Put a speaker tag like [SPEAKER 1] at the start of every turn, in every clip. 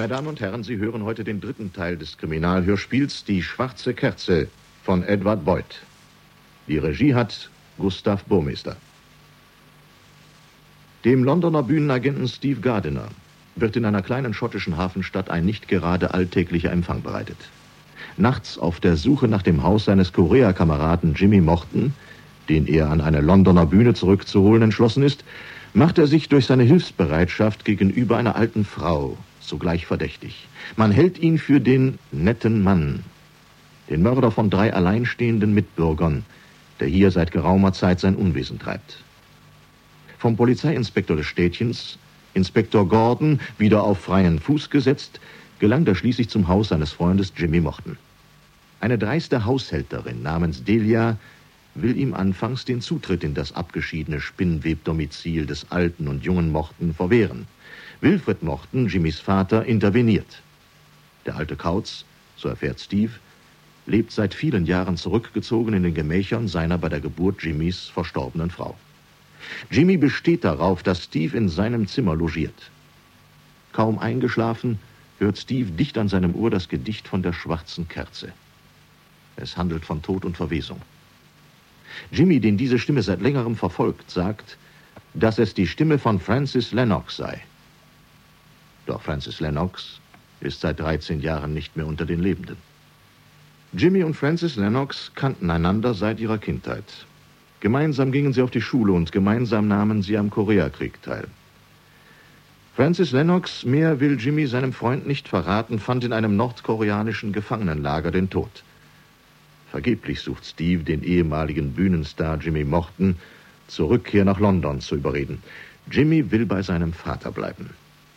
[SPEAKER 1] Meine Damen und Herren, Sie hören heute den dritten Teil des Kriminalhörspiels Die schwarze Kerze von Edward Boyd. Die Regie hat Gustav Burmester. Dem Londoner Bühnenagenten Steve Gardiner wird in einer kleinen schottischen Hafenstadt ein nicht gerade alltäglicher Empfang bereitet. Nachts auf der Suche nach dem Haus seines Korea-Kameraden Jimmy Morton, den er an eine Londoner Bühne zurückzuholen entschlossen ist, macht er sich durch seine Hilfsbereitschaft gegenüber einer alten Frau sogleich verdächtig. Man hält ihn für den netten Mann, den Mörder von 3 alleinstehenden Mitbürgern, der hier seit geraumer Zeit sein Unwesen treibt. Vom Polizeiinspektor des Städtchens, Inspektor Gordon, wieder auf freien Fuß gesetzt, gelangt er schließlich zum Haus seines Freundes Jimmy Morton. Eine dreiste Haushälterin namens Delia will ihm anfangs den Zutritt in das abgeschiedene Spinnwebdomizil des alten und jungen Morton verwehren. Wilfred Morton, Jimmys Vater, interveniert. Der alte Kauz, so erfährt Steve, lebt seit vielen Jahren zurückgezogen in den Gemächern seiner bei der Geburt Jimmys verstorbenen Frau. Jimmy besteht darauf, dass Steve in seinem Zimmer logiert. Kaum eingeschlafen, hört Steve dicht an seinem Ohr das Gedicht von der schwarzen Kerze. Es handelt von Tod und Verwesung. Jimmy, den diese Stimme seit längerem verfolgt, sagt, dass es die Stimme von Francis Lennox sei. Doch Francis Lennox ist seit 13 Jahren nicht mehr unter den Lebenden. Jimmy und Francis Lennox kannten einander seit ihrer Kindheit. Gemeinsam gingen sie auf die Schule und gemeinsam nahmen sie am Koreakrieg teil. Francis Lennox, mehr will Jimmy seinem Freund nicht verraten, fand in einem nordkoreanischen Gefangenenlager den Tod. Vergeblich sucht Steve, den ehemaligen Bühnenstar Jimmy Morton, zur Rückkehr nach London zu überreden. Jimmy will bei seinem Vater bleiben.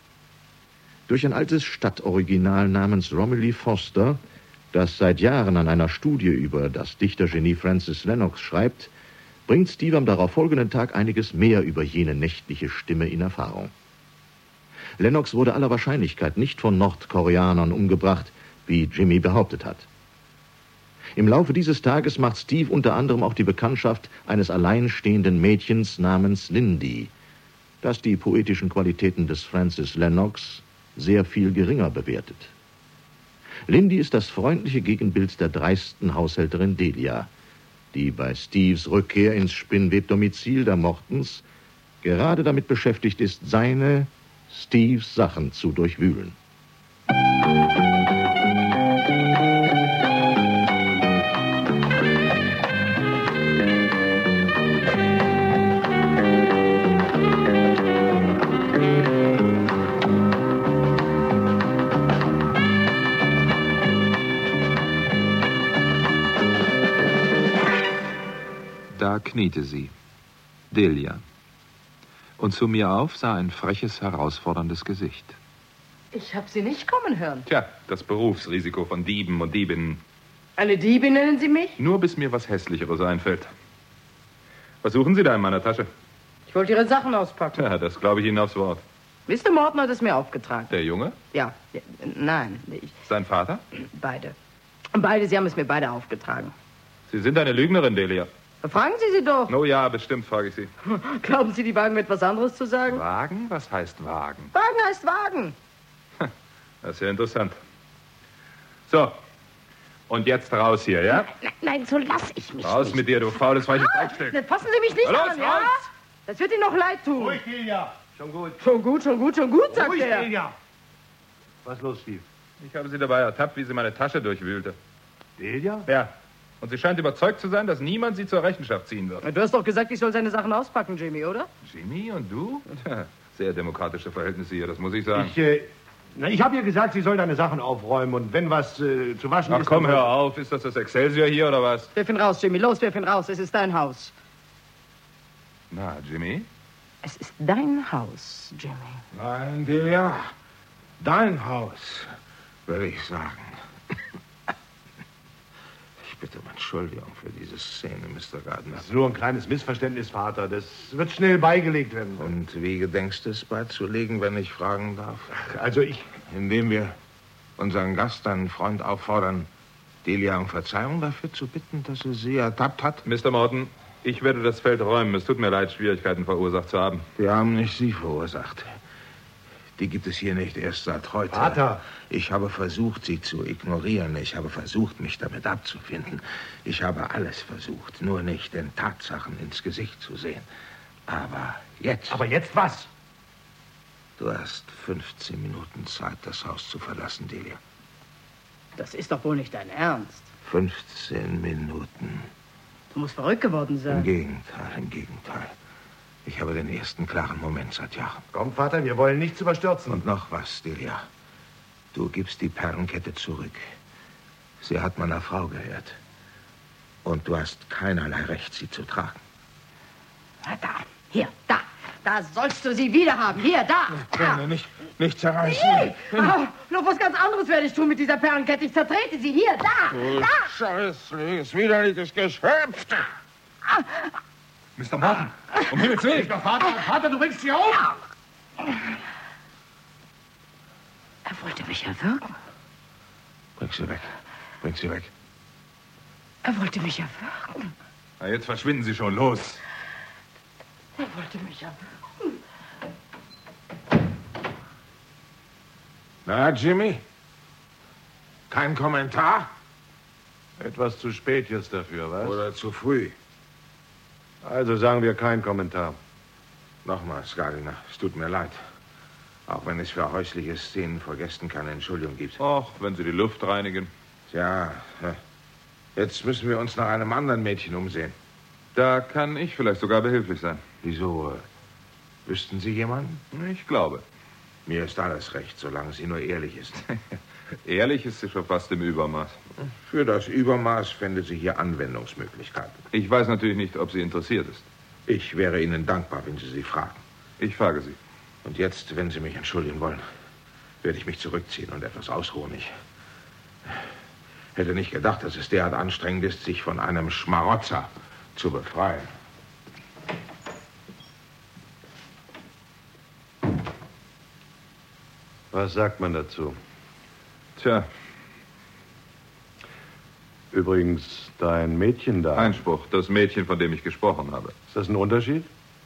[SPEAKER 1] Durch ein altes Stadtoriginal namens Romilly Foster, das seit Jahren an einer Studie über das Dichtergenie Francis Lennox schreibt, bringt Steve am darauffolgenden Tag einiges mehr über jene nächtliche Stimme in Erfahrung. Lennox wurde aller Wahrscheinlichkeit nicht von Nordkoreanern umgebracht, wie Jimmy behauptet hat. Im Laufe dieses Tages macht Steve unter anderem auch die Bekanntschaft eines alleinstehenden Mädchens namens Lindy, das die poetischen Qualitäten des Francis Lennox sehr viel geringer bewertet. Lindy ist das freundliche Gegenbild der dreisten Haushälterin Delia, die bei Steves Rückkehr ins Spinnwebdomizil der Mortons gerade damit beschäftigt ist, Steves Sachen zu durchwühlen.
[SPEAKER 2] Da kniete sie, Delia, und zu mir auf sah ein freches, herausforderndes Gesicht.
[SPEAKER 3] Ich habe Sie nicht kommen hören.
[SPEAKER 2] Tja, das Berufsrisiko von Dieben und Diebinnen.
[SPEAKER 3] Eine Diebin nennen Sie mich?
[SPEAKER 2] Nur bis mir was Hässlicheres einfällt. Was suchen Sie da in meiner Tasche?
[SPEAKER 3] Ich wollte Ihre Sachen auspacken.
[SPEAKER 2] Ja, das glaube ich Ihnen aufs Wort.
[SPEAKER 3] Mr. Morton hat es mir aufgetragen.
[SPEAKER 2] Der Junge?
[SPEAKER 3] Ja, nein.
[SPEAKER 2] Sein Vater?
[SPEAKER 3] Beide, Sie haben es mir beide aufgetragen.
[SPEAKER 2] Sie sind eine Lügnerin, Delia.
[SPEAKER 3] Fragen Sie sie doch.
[SPEAKER 2] Oh ja, bestimmt frage ich Sie.
[SPEAKER 3] Glauben Sie, die wagen mir etwas anderes zu sagen?
[SPEAKER 2] Wagen? Was heißt wagen?
[SPEAKER 3] Wagen heißt wagen.
[SPEAKER 2] Das ist ja interessant. So, und jetzt raus hier, ja?
[SPEAKER 3] Nein, so lass ich mich
[SPEAKER 2] raus
[SPEAKER 3] nicht.
[SPEAKER 2] mit dir, du faules, weiches Dreckstück.
[SPEAKER 3] Fassen Sie mich nicht
[SPEAKER 2] los,
[SPEAKER 3] an, ja?
[SPEAKER 2] raus.
[SPEAKER 3] Das wird Ihnen noch leid tun.
[SPEAKER 4] Ruhig, Delia. Schon gut.
[SPEAKER 3] Schon gut, sagt
[SPEAKER 4] Ruhig,
[SPEAKER 3] er.
[SPEAKER 4] Delia. Was ist los, Steve?
[SPEAKER 2] Ich habe sie dabei ertappt, wie sie meine Tasche durchwühlte.
[SPEAKER 4] Delia?
[SPEAKER 2] Ja. Und sie scheint überzeugt zu sein, dass niemand sie zur Rechenschaft ziehen wird.
[SPEAKER 3] Du hast doch gesagt, ich soll seine Sachen auspacken, Jimmy, oder?
[SPEAKER 2] Jimmy und du? Tja, sehr demokratische Verhältnisse hier, das muss ich sagen.
[SPEAKER 4] Ich habe ihr gesagt, sie soll deine Sachen aufräumen und wenn was zu waschen ist...
[SPEAKER 2] Ach komm, hör auf. Ist das Excelsior hier oder was?
[SPEAKER 3] Wirf ihn raus, Jimmy. Los, wirf ihn raus. Es ist dein Haus.
[SPEAKER 2] Na, Jimmy?
[SPEAKER 3] Es ist dein Haus, Jimmy.
[SPEAKER 4] Nein, Delia. Dein Haus, würde ich sagen. Ich bitte um Entschuldigung für diese Szene, Mr. Gardiner. Das ist nur ein kleines Missverständnis, Vater. Das wird schnell beigelegt werden.
[SPEAKER 5] Und wie gedenkst du es beizulegen, wenn ich fragen darf?
[SPEAKER 4] Also
[SPEAKER 5] Indem wir unseren Gast, deinen Freund, auffordern, Delia um Verzeihung dafür zu bitten, dass er sie ertappt hat?
[SPEAKER 2] Mr. Morton, ich werde das Feld räumen. Es tut mir leid, Schwierigkeiten verursacht zu haben.
[SPEAKER 5] Wir haben nicht Sie verursacht. Die gibt es hier nicht erst seit heute.
[SPEAKER 4] Vater!
[SPEAKER 5] Ich habe versucht, sie zu ignorieren. Ich habe versucht, mich damit abzufinden. Ich habe alles versucht, nur nicht den Tatsachen ins Gesicht zu sehen. Aber jetzt...
[SPEAKER 4] Aber jetzt was?
[SPEAKER 5] Du hast 15 Minuten Zeit, das Haus zu verlassen, Delia.
[SPEAKER 3] Das ist doch wohl nicht dein Ernst.
[SPEAKER 5] 15 Minuten.
[SPEAKER 3] Du musst verrückt geworden sein.
[SPEAKER 5] Im Gegenteil, im Gegenteil. Ich habe den ersten klaren Moment seit Jahren.
[SPEAKER 4] Komm, Vater, wir wollen nichts überstürzen.
[SPEAKER 5] Und noch was, Delia. Du gibst die Perlenkette zurück. Sie hat meiner Frau gehört. Und du hast keinerlei Recht, sie zu tragen.
[SPEAKER 3] Na, da, hier, da. Da sollst du sie wieder haben. Hier, da.
[SPEAKER 5] Gerne nicht zerreißen.
[SPEAKER 3] Noch was ganz anderes werde ich tun mit dieser Perlenkette. Ich zertrete sie. Hier, da. Da.
[SPEAKER 5] Scheußliches, widerliches Geschöpf.
[SPEAKER 2] Mr. Morton, um Himmels Willen.
[SPEAKER 4] Vater, du bringst sie auf?
[SPEAKER 3] Er wollte mich erwürgen.
[SPEAKER 5] Bring sie weg. Bring sie weg.
[SPEAKER 3] Er wollte mich erwürgen.
[SPEAKER 2] Na, jetzt verschwinden Sie schon. Los.
[SPEAKER 3] Er wollte mich erwürgen.
[SPEAKER 5] Na, Jimmy? Kein Kommentar?
[SPEAKER 4] Etwas zu spät jetzt dafür, was?
[SPEAKER 5] Oder zu früh?
[SPEAKER 4] Also sagen wir kein Kommentar.
[SPEAKER 5] Nochmals, Gardiner, es tut mir leid. Auch wenn es für häusliche Szenen vor Gästen keine Entschuldigung gibt.
[SPEAKER 2] Och, wenn Sie die Luft reinigen.
[SPEAKER 5] Tja, jetzt müssen wir uns nach einem anderen Mädchen umsehen.
[SPEAKER 2] Da kann ich vielleicht sogar behilflich sein.
[SPEAKER 5] Wieso? Wüssten Sie jemanden?
[SPEAKER 2] Ich glaube.
[SPEAKER 5] Mir ist alles recht, solange sie nur ehrlich ist.
[SPEAKER 2] Ehrlich ist sie schon fast im Übermaß.
[SPEAKER 5] Für das Übermaß fände sie hier Anwendungsmöglichkeiten.
[SPEAKER 2] Ich weiß natürlich nicht, ob sie interessiert ist.
[SPEAKER 5] Ich wäre Ihnen dankbar, wenn Sie sie fragen.
[SPEAKER 2] Ich frage Sie.
[SPEAKER 5] Und jetzt, wenn Sie mich entschuldigen wollen, werde ich mich zurückziehen und etwas ausruhen. Ich hätte nicht gedacht, dass es derart anstrengend ist, sich von einem Schmarotzer zu befreien.
[SPEAKER 4] Was sagt man dazu?
[SPEAKER 2] Tja,
[SPEAKER 4] Übrigens, dein Mädchen da.
[SPEAKER 2] Einspruch, das Mädchen, von dem ich gesprochen habe.
[SPEAKER 4] Ist das ein Unterschied?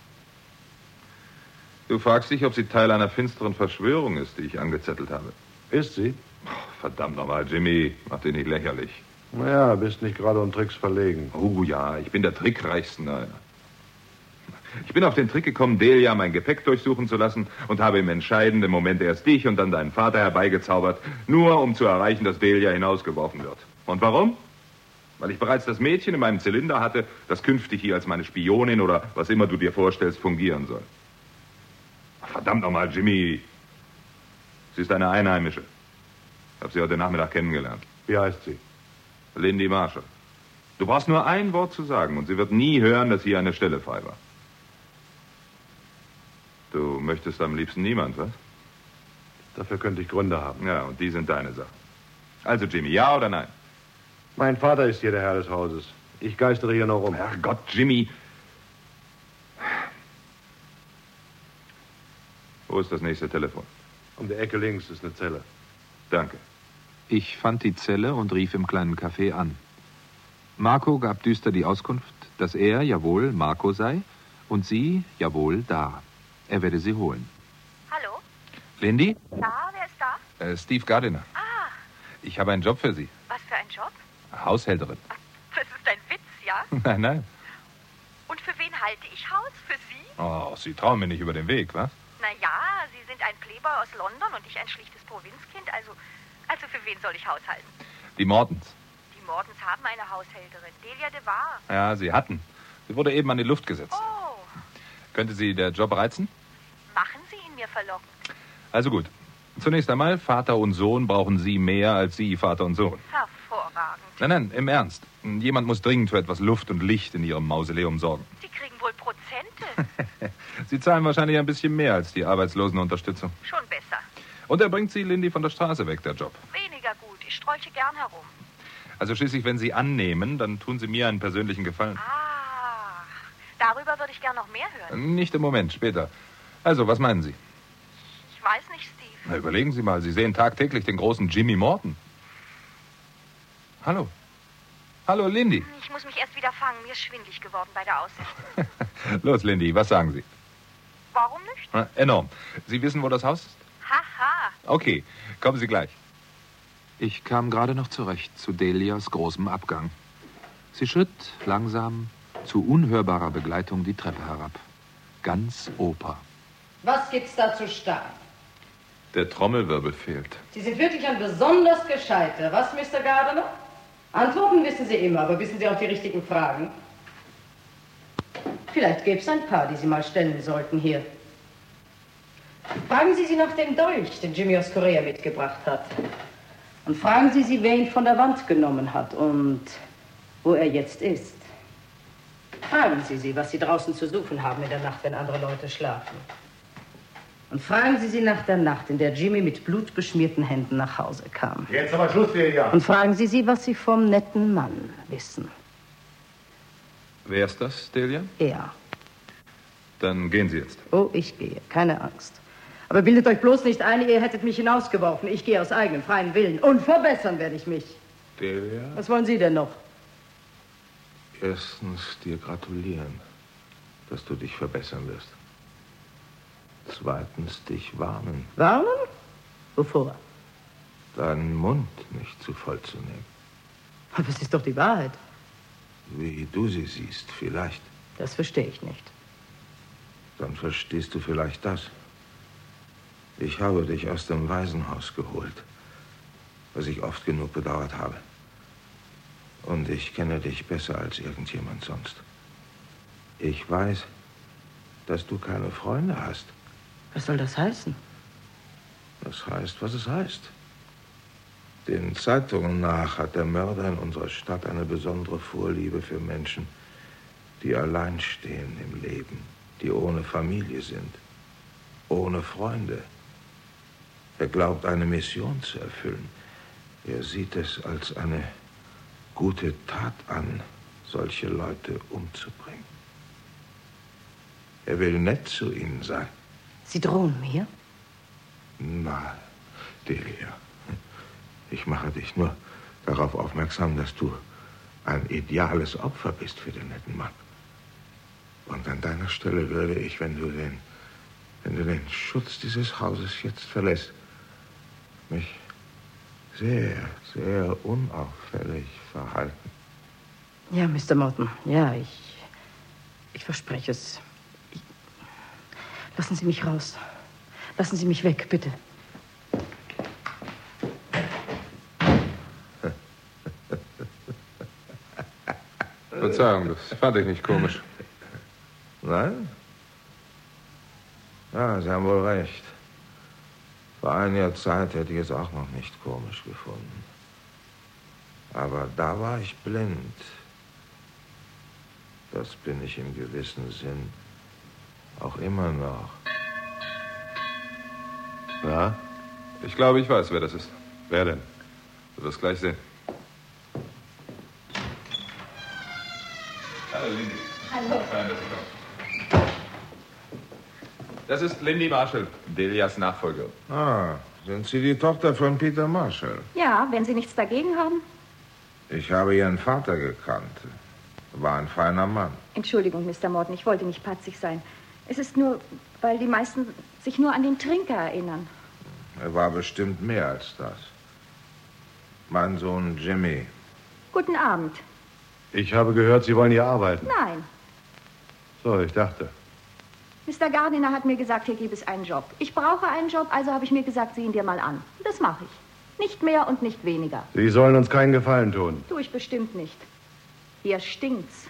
[SPEAKER 2] Du fragst dich, ob sie Teil einer finsteren Verschwörung ist, die ich angezettelt habe.
[SPEAKER 4] Ist sie?
[SPEAKER 2] Verdammt nochmal, Jimmy, mach dich nicht lächerlich.
[SPEAKER 4] Naja, bist nicht gerade um Tricks verlegen.
[SPEAKER 2] Oh ja, ich bin der Trickreichste. Naja. Ich bin auf den Trick gekommen, Delia mein Gepäck durchsuchen zu lassen und habe im entscheidenden Moment erst dich und dann deinen Vater herbeigezaubert, nur um zu erreichen, dass Delia hinausgeworfen wird. Und warum? Weil ich bereits das Mädchen in meinem Zylinder hatte, das künftig hier als meine Spionin oder was immer du dir vorstellst, fungieren soll. Verdammt nochmal, Jimmy. Sie ist eine Einheimische. Ich habe sie heute Nachmittag kennengelernt.
[SPEAKER 4] Wie heißt sie?
[SPEAKER 2] Lindy Marshall. Du brauchst nur ein Wort zu sagen und sie wird nie hören, dass hier eine Stelle frei war. Du möchtest am liebsten niemand, was?
[SPEAKER 4] Dafür könnte ich Gründe haben.
[SPEAKER 2] Ja, und die sind deine Sache. Also, Jimmy, ja oder nein?
[SPEAKER 4] Mein Vater ist hier der Herr des Hauses. Ich geistere hier noch rum.
[SPEAKER 2] Herrgott, Jimmy. Wo ist das nächste Telefon?
[SPEAKER 4] Um die Ecke links ist eine Zelle.
[SPEAKER 2] Danke. Ich fand die Zelle und rief im kleinen Café an. Marco gab düster die Auskunft, dass er, jawohl, Marco sei und sie, jawohl, da. Er werde sie holen.
[SPEAKER 6] Hallo?
[SPEAKER 2] Lindy?
[SPEAKER 6] Ja, wer ist da?
[SPEAKER 2] Steve Gardiner.
[SPEAKER 6] Ah,
[SPEAKER 2] Ich habe einen Job für Sie.
[SPEAKER 6] was für ein Job?
[SPEAKER 2] Haushälterin.
[SPEAKER 6] Das ist ein Witz, ja?
[SPEAKER 2] Nein, nein.
[SPEAKER 6] Und für wen halte ich Haus? Für Sie?
[SPEAKER 2] Oh, Sie trauen mir nicht über den Weg, was?
[SPEAKER 6] Na ja, Sie sind ein Playboy aus London und ich ein schlichtes Provinzkind. Also für wen soll ich Haus halten?
[SPEAKER 2] Die Mortons.
[SPEAKER 6] Die Mortons haben eine Haushälterin, Delia de Var.
[SPEAKER 2] Ja, Sie hatten. Sie wurde eben an die Luft gesetzt.
[SPEAKER 6] Oh,
[SPEAKER 2] Könnte Sie der Job reizen?
[SPEAKER 6] machen Sie ihn mir verlocken.
[SPEAKER 2] Also gut. Zunächst einmal, Vater und Sohn brauchen Sie mehr als Sie, Vater und Sohn.
[SPEAKER 6] Hervorragend.
[SPEAKER 2] Nein, im Ernst. Jemand muss dringend für etwas Luft und Licht in Ihrem Mausoleum sorgen.
[SPEAKER 6] Sie kriegen wohl Prozente.
[SPEAKER 2] Sie zahlen wahrscheinlich ein bisschen mehr als die Arbeitslosenunterstützung.
[SPEAKER 6] Schon besser.
[SPEAKER 2] Und er bringt Sie, Lindy, von der Straße weg, der Job.
[SPEAKER 6] Weniger gut. Ich sträuche gern herum.
[SPEAKER 2] Also schließlich, wenn Sie annehmen, dann tun Sie mir einen persönlichen Gefallen.
[SPEAKER 6] Ah, darüber würde ich gern noch mehr hören.
[SPEAKER 2] Nicht im Moment, später. Also, was meinen Sie?
[SPEAKER 6] Ich weiß nicht, Steve.
[SPEAKER 2] Na, überlegen Sie mal, Sie sehen tagtäglich den großen Jimmy Morton. Hallo. Hallo, Lindy.
[SPEAKER 6] Ich muss mich erst wieder fangen. Mir ist schwindlig geworden bei der Aussicht.
[SPEAKER 2] Los, Lindy, was sagen Sie?
[SPEAKER 6] Warum nicht?
[SPEAKER 2] Na, enorm. Sie wissen, wo das Haus ist? Okay, kommen Sie gleich.
[SPEAKER 7] Ich kam gerade noch zurecht zu Delias großem Abgang. Sie schritt langsam, zu unhörbarer Begleitung die Treppe herab. Ganz Oper.
[SPEAKER 3] Was gibt's da zu staunen?
[SPEAKER 2] Der Trommelwirbel fehlt.
[SPEAKER 3] Sie sind wirklich ein besonders Gescheiter. Was, Mr. Gardiner? Antworten wissen Sie immer, aber wissen Sie auch die richtigen Fragen? Vielleicht gäbe es ein paar, die Sie mal stellen sollten hier. Fragen Sie sie nach dem Dolch, den Jimmy aus Korea mitgebracht hat. Und fragen Sie sie, wer ihn von der Wand genommen hat und wo er jetzt ist. Fragen Sie sie, was Sie draußen zu suchen haben in der Nacht, wenn andere Leute schlafen. Und fragen Sie sie nach der Nacht, in der Jimmy mit blutbeschmierten Händen nach Hause kam.
[SPEAKER 4] Jetzt aber Schluss, Delia.
[SPEAKER 3] Und fragen Sie sie, was Sie vom netten Mann wissen.
[SPEAKER 2] Wer ist das, Delia?
[SPEAKER 3] Er.
[SPEAKER 2] Dann gehen Sie jetzt.
[SPEAKER 3] Oh, ich gehe. Keine Angst. Aber bildet euch bloß nicht ein, ihr hättet mich hinausgeworfen. Ich gehe aus eigenem freien Willen. Und verbessern werde ich mich.
[SPEAKER 5] Delia?
[SPEAKER 3] Was wollen Sie denn noch?
[SPEAKER 5] Erstens dir gratulieren, dass du dich verbessern wirst. Zweitens dich warnen.
[SPEAKER 3] Warnen? Wovor?
[SPEAKER 5] Deinen Mund nicht zu voll zu nehmen.
[SPEAKER 3] Aber es ist doch die Wahrheit.
[SPEAKER 5] Wie du sie siehst, vielleicht.
[SPEAKER 3] Das verstehe ich nicht.
[SPEAKER 5] Dann verstehst du vielleicht das. Ich habe dich aus dem Waisenhaus geholt, was ich oft genug bedauert habe. Und ich kenne dich besser als irgendjemand sonst. Ich weiß, dass du keine Freunde hast.
[SPEAKER 3] Was soll das heißen?
[SPEAKER 5] Das heißt, was es heißt. Den Zeitungen nach hat der Mörder in unserer Stadt eine besondere Vorliebe für Menschen, die allein stehen im Leben, die ohne Familie sind, ohne Freunde. Er glaubt, eine Mission zu erfüllen. Er sieht es als eine gute Tat an, solche Leute umzubringen. Er will nett zu ihnen sein.
[SPEAKER 3] Sie drohen mir?
[SPEAKER 5] Nein, Delia. Ich mache dich nur darauf aufmerksam, dass du ein ideales Opfer bist für den netten Mann. Und an deiner Stelle würde ich, wenn du den Schutz dieses Hauses jetzt verlässt, mich sehr, sehr unauffällig verhalten.
[SPEAKER 3] Ja, Mr. Morton. Ja, ich verspreche es. Lassen Sie mich raus. Lassen Sie mich weg, bitte.
[SPEAKER 2] Verzeihung, das fand ich nicht komisch.
[SPEAKER 5] Nein? Ja, Sie haben wohl recht. Vor einiger Zeit hätte ich es auch noch nicht komisch gefunden. Aber da war ich blind. Das bin ich im gewissen Sinn auch immer noch.
[SPEAKER 2] Ja? Ich glaube, ich weiß, wer das ist.
[SPEAKER 4] Wer denn?
[SPEAKER 2] Du wirst gleich sehen. Hallo, Lindy.
[SPEAKER 6] Hallo.
[SPEAKER 2] Fein, dass Sie kommen. Das ist Lindy Marshall, Delias Nachfolgerin.
[SPEAKER 5] Ah, sind Sie die Tochter von Peter Marshall?
[SPEAKER 6] Ja, wenn Sie nichts dagegen haben.
[SPEAKER 5] Ich habe Ihren Vater gekannt. War ein feiner Mann.
[SPEAKER 6] Entschuldigung, Mr. Morton, ich wollte nicht patzig sein. Es ist nur, weil die meisten sich nur an den Trinker erinnern.
[SPEAKER 5] Er war bestimmt mehr als das. Mein Sohn Jimmy.
[SPEAKER 6] Guten Abend.
[SPEAKER 4] Ich habe gehört, Sie wollen hier arbeiten.
[SPEAKER 6] Nein,
[SPEAKER 4] So, ich dachte.
[SPEAKER 6] Mr. Gardiner hat mir gesagt, hier gäbe es einen Job. Ich brauche einen Job, also habe ich mir gesagt, sieh ihn dir mal an. Und das mache ich. Nicht mehr und nicht weniger.
[SPEAKER 4] Sie sollen uns keinen Gefallen tun.
[SPEAKER 6] Tue ich bestimmt nicht. Hier stinkt's.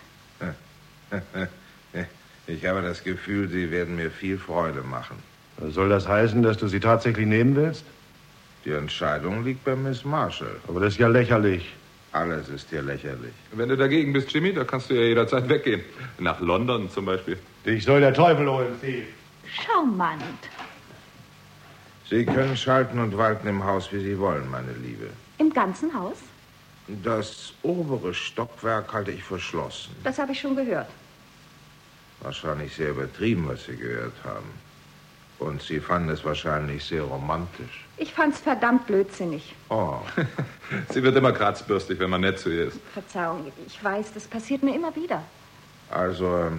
[SPEAKER 5] Ich habe das Gefühl, Sie werden mir viel Freude machen.
[SPEAKER 4] Soll das heißen, dass du sie tatsächlich nehmen willst?
[SPEAKER 5] Die Entscheidung liegt bei Miss Marshall.
[SPEAKER 4] Aber das ist ja lächerlich.
[SPEAKER 5] Alles ist hier lächerlich.
[SPEAKER 2] Wenn du dagegen bist, Jimmy, da kannst du ja jederzeit weggehen. Nach London zum Beispiel.
[SPEAKER 4] Dich soll der Teufel holen, Steve.
[SPEAKER 6] Charmant.
[SPEAKER 5] Sie können schalten und walten im Haus, wie Sie wollen, meine Liebe.
[SPEAKER 6] Im ganzen Haus?
[SPEAKER 5] Das obere Stockwerk halte ich verschlossen.
[SPEAKER 6] Das habe ich schon gehört.
[SPEAKER 5] Wahrscheinlich sehr übertrieben, was Sie gehört haben. Und Sie fanden es wahrscheinlich sehr romantisch.
[SPEAKER 6] Ich fand's verdammt blödsinnig.
[SPEAKER 5] Oh,
[SPEAKER 2] Sie wird immer kratzbürstig, wenn man nett zu ihr ist.
[SPEAKER 6] Verzeihung, ich weiß, das passiert mir immer wieder.
[SPEAKER 5] also,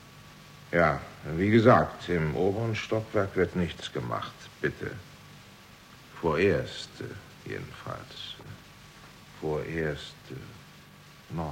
[SPEAKER 5] ja, wie gesagt, im oberen Stockwerk wird nichts gemacht, bitte. Vorerst, jedenfalls. Vorerst noch.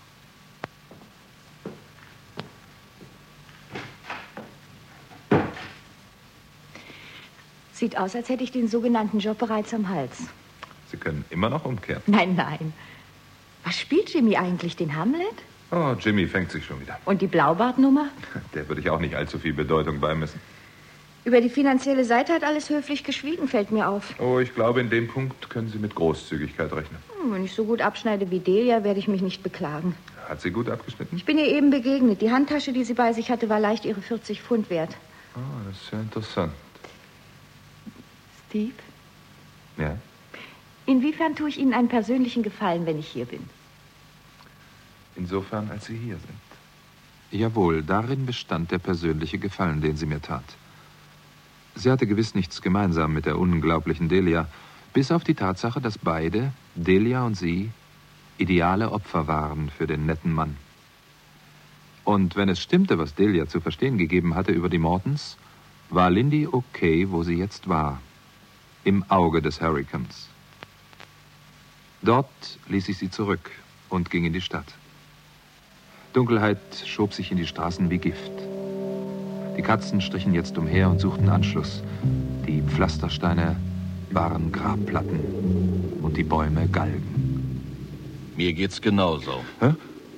[SPEAKER 6] Sieht aus, als hätte ich den sogenannten Job bereits am Hals.
[SPEAKER 2] Sie können immer noch umkehren.
[SPEAKER 6] Nein, nein. Was spielt Jimmy eigentlich, den Hamlet?
[SPEAKER 2] Oh, Jimmy fängt sich schon wieder.
[SPEAKER 6] Und die Blaubartnummer?
[SPEAKER 2] Der würde ich auch nicht allzu viel Bedeutung beimessen.
[SPEAKER 6] Über die finanzielle Seite hat alles höflich geschwiegen, fällt mir auf.
[SPEAKER 2] Oh, ich glaube, in dem Punkt können Sie mit Großzügigkeit rechnen.
[SPEAKER 6] Wenn ich so gut abschneide wie Delia, werde ich mich nicht beklagen.
[SPEAKER 2] Hat sie gut abgeschnitten?
[SPEAKER 6] Ich bin ihr eben begegnet. Die Handtasche, die sie bei sich hatte, war leicht ihre 40 Pfund wert.
[SPEAKER 2] Oh, das ist ja interessant.
[SPEAKER 6] Steve?
[SPEAKER 2] Ja?
[SPEAKER 6] Inwiefern tue ich Ihnen einen persönlichen Gefallen, wenn ich hier bin?
[SPEAKER 2] Insofern, als Sie hier sind.
[SPEAKER 7] Jawohl, darin bestand der persönliche Gefallen, den sie mir tat. Sie hatte gewiss nichts gemeinsam mit der unglaublichen Delia, bis auf die Tatsache, dass beide, Delia und sie, ideale Opfer waren für den netten Mann. Und wenn es stimmte, was Delia zu verstehen gegeben hatte über die Mortons, war Lindy okay, wo sie jetzt war. Im Auge des Hurrikans. Dort ließ ich sie zurück und ging in die Stadt. Dunkelheit schob sich in die Straßen wie Gift. Die Katzen strichen jetzt umher und suchten Anschluss. Die Pflastersteine waren Grabplatten und die Bäume Galgen.
[SPEAKER 8] Mir geht's genauso.
[SPEAKER 2] Hä?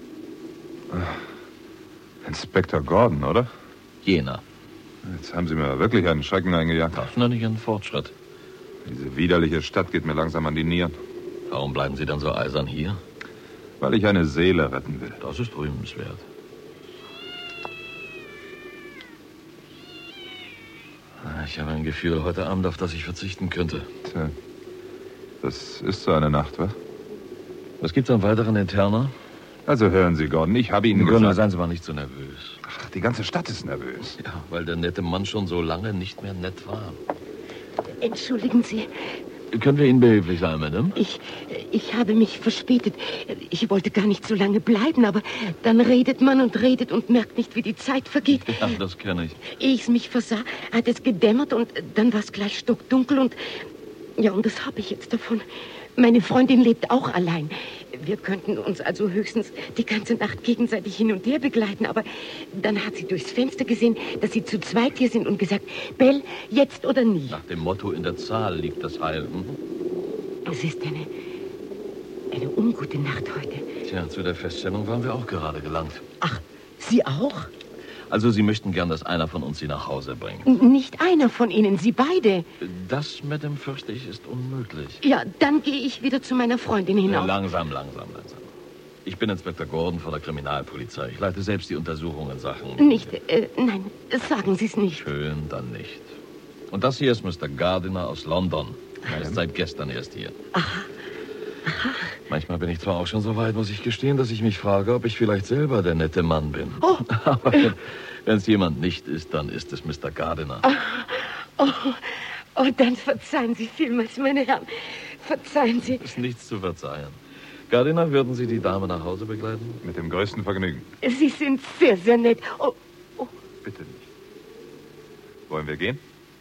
[SPEAKER 2] Inspektor Gordon, oder?
[SPEAKER 8] Jener.
[SPEAKER 2] Jetzt haben Sie mir wirklich einen Schrecken eingejagt.
[SPEAKER 8] Das nenne ich einen Fortschritt.
[SPEAKER 2] Diese widerliche Stadt geht mir langsam an die Nieren.
[SPEAKER 8] Warum bleiben Sie dann so eisern hier?
[SPEAKER 2] Weil ich eine Seele retten will.
[SPEAKER 8] Das ist rühmenswert. Ich habe ein Gefühl heute Abend, auf das ich verzichten könnte.
[SPEAKER 2] Tja, das ist so eine Nacht, was?
[SPEAKER 8] Was gibt's am weiteren Interner?
[SPEAKER 2] Also hören Sie, Gordon, ich habe Ihnen
[SPEAKER 8] Gordon,
[SPEAKER 2] gesagt...
[SPEAKER 8] seien Sie mal nicht so nervös.
[SPEAKER 2] Ach, die ganze Stadt ist nervös.
[SPEAKER 8] Ja, weil der nette Mann schon so lange nicht mehr nett war.
[SPEAKER 9] Entschuldigen Sie.
[SPEAKER 8] Können wir Ihnen behilflich sein, Madame?
[SPEAKER 9] Ich habe mich verspätet. Ich wollte gar nicht so lange bleiben, aber dann redet man und merkt nicht, wie die Zeit vergeht.
[SPEAKER 8] Ja, das kenne ich.
[SPEAKER 9] Ehe ich mich versah, hat es gedämmert und dann war es gleich stockdunkel und... Ja, und das habe ich jetzt davon. Meine Freundin lebt auch allein. Wir könnten uns also höchstens die ganze Nacht gegenseitig hin und her begleiten, aber dann hat sie durchs Fenster gesehen, dass sie zu zweit hier sind und gesagt, Belle, jetzt oder nie.
[SPEAKER 8] Nach dem Motto, in der Zahl liegt das Heil.
[SPEAKER 9] Es ist eine ungute Nacht heute.
[SPEAKER 8] Tja, zu der Feststellung waren wir auch gerade gelangt.
[SPEAKER 9] Ach, Sie auch?
[SPEAKER 8] Also, Sie möchten gern, dass einer von uns Sie nach Hause bringt.
[SPEAKER 9] Nicht einer von Ihnen, Sie beide.
[SPEAKER 8] Das, Madame, fürchte ich, ist unmöglich.
[SPEAKER 9] Ja, dann gehe ich wieder zu meiner Freundin hinauf.
[SPEAKER 8] Langsam. Ich bin Inspektor Gordon von der Kriminalpolizei. Ich leite selbst die Untersuchung in Sachen...
[SPEAKER 9] Nein, sagen Sie es nicht.
[SPEAKER 8] Schön, dann nicht. Und das hier ist Mr. Gardiner aus London. Er ist seit gestern erst hier.
[SPEAKER 9] Aha.
[SPEAKER 8] Manchmal bin ich zwar auch schon so weit, muss ich gestehen, dass ich mich frage, ob ich vielleicht selber der nette Mann bin.
[SPEAKER 9] Oh.
[SPEAKER 8] Aber wenn es jemand nicht ist, dann ist es Mr. Gardiner.
[SPEAKER 9] Oh, dann verzeihen Sie vielmals, meine Herren. Verzeihen Sie.
[SPEAKER 8] Es ist nichts zu verzeihen. Gardiner, würden Sie die Dame nach Hause begleiten?
[SPEAKER 2] Mit dem größten Vergnügen.
[SPEAKER 9] Sie sind sehr, sehr nett. Oh.
[SPEAKER 2] Bitte nicht. Wollen wir gehen?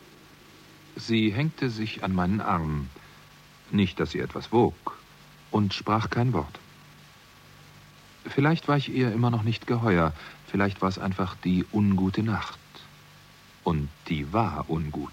[SPEAKER 7] Sie hängte sich an meinen Arm. Nicht, dass sie etwas wog. Und sprach kein Wort. Vielleicht war ich ihr immer noch nicht geheuer. Vielleicht war es einfach die ungute Nacht. Und die war ungut.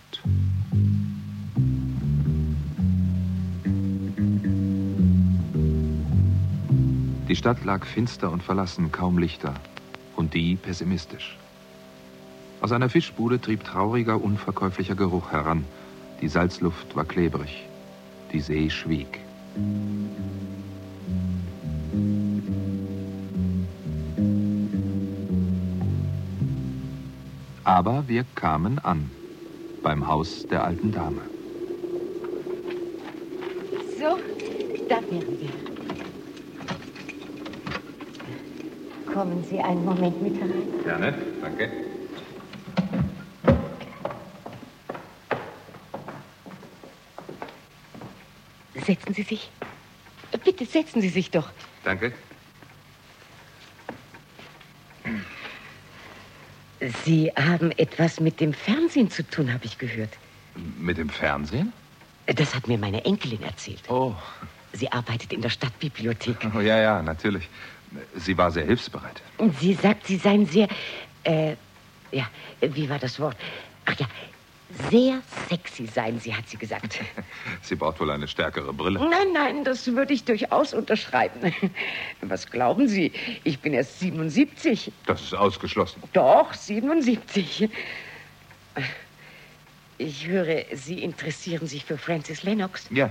[SPEAKER 7] Die Stadt lag finster und verlassen, kaum Lichter. Und die pessimistisch. Aus einer Fischbude trieb trauriger, unverkäuflicher Geruch heran. Die Salzluft war klebrig. Die See schwieg. Aber wir kamen an, beim Haus der alten Dame.
[SPEAKER 9] So, da wären wir. Kommen Sie einen Moment mit herein.
[SPEAKER 2] Gerne, danke.
[SPEAKER 9] Setzen Sie sich. Bitte, setzen Sie sich doch.
[SPEAKER 2] Danke.
[SPEAKER 9] Sie haben etwas mit dem Fernsehen zu tun, habe ich gehört.
[SPEAKER 2] Mit dem Fernsehen?
[SPEAKER 9] Das hat mir meine Enkelin erzählt.
[SPEAKER 7] Oh.
[SPEAKER 9] Sie arbeitet in der Stadtbibliothek.
[SPEAKER 7] Oh, ja, natürlich. Sie war sehr hilfsbereit.
[SPEAKER 9] Und sie sagt, Sie seien sehr, wie war das Wort? Ach ja, sehr sexy seien Sie, hat sie gesagt.
[SPEAKER 7] Sie braucht wohl eine stärkere Brille.
[SPEAKER 9] Nein, das würde ich durchaus unterschreiben. Was glauben Sie? Ich bin erst 77.
[SPEAKER 7] Das ist ausgeschlossen.
[SPEAKER 9] Doch, 77. Ich höre, Sie interessieren sich für Francis Lennox.
[SPEAKER 7] Ja.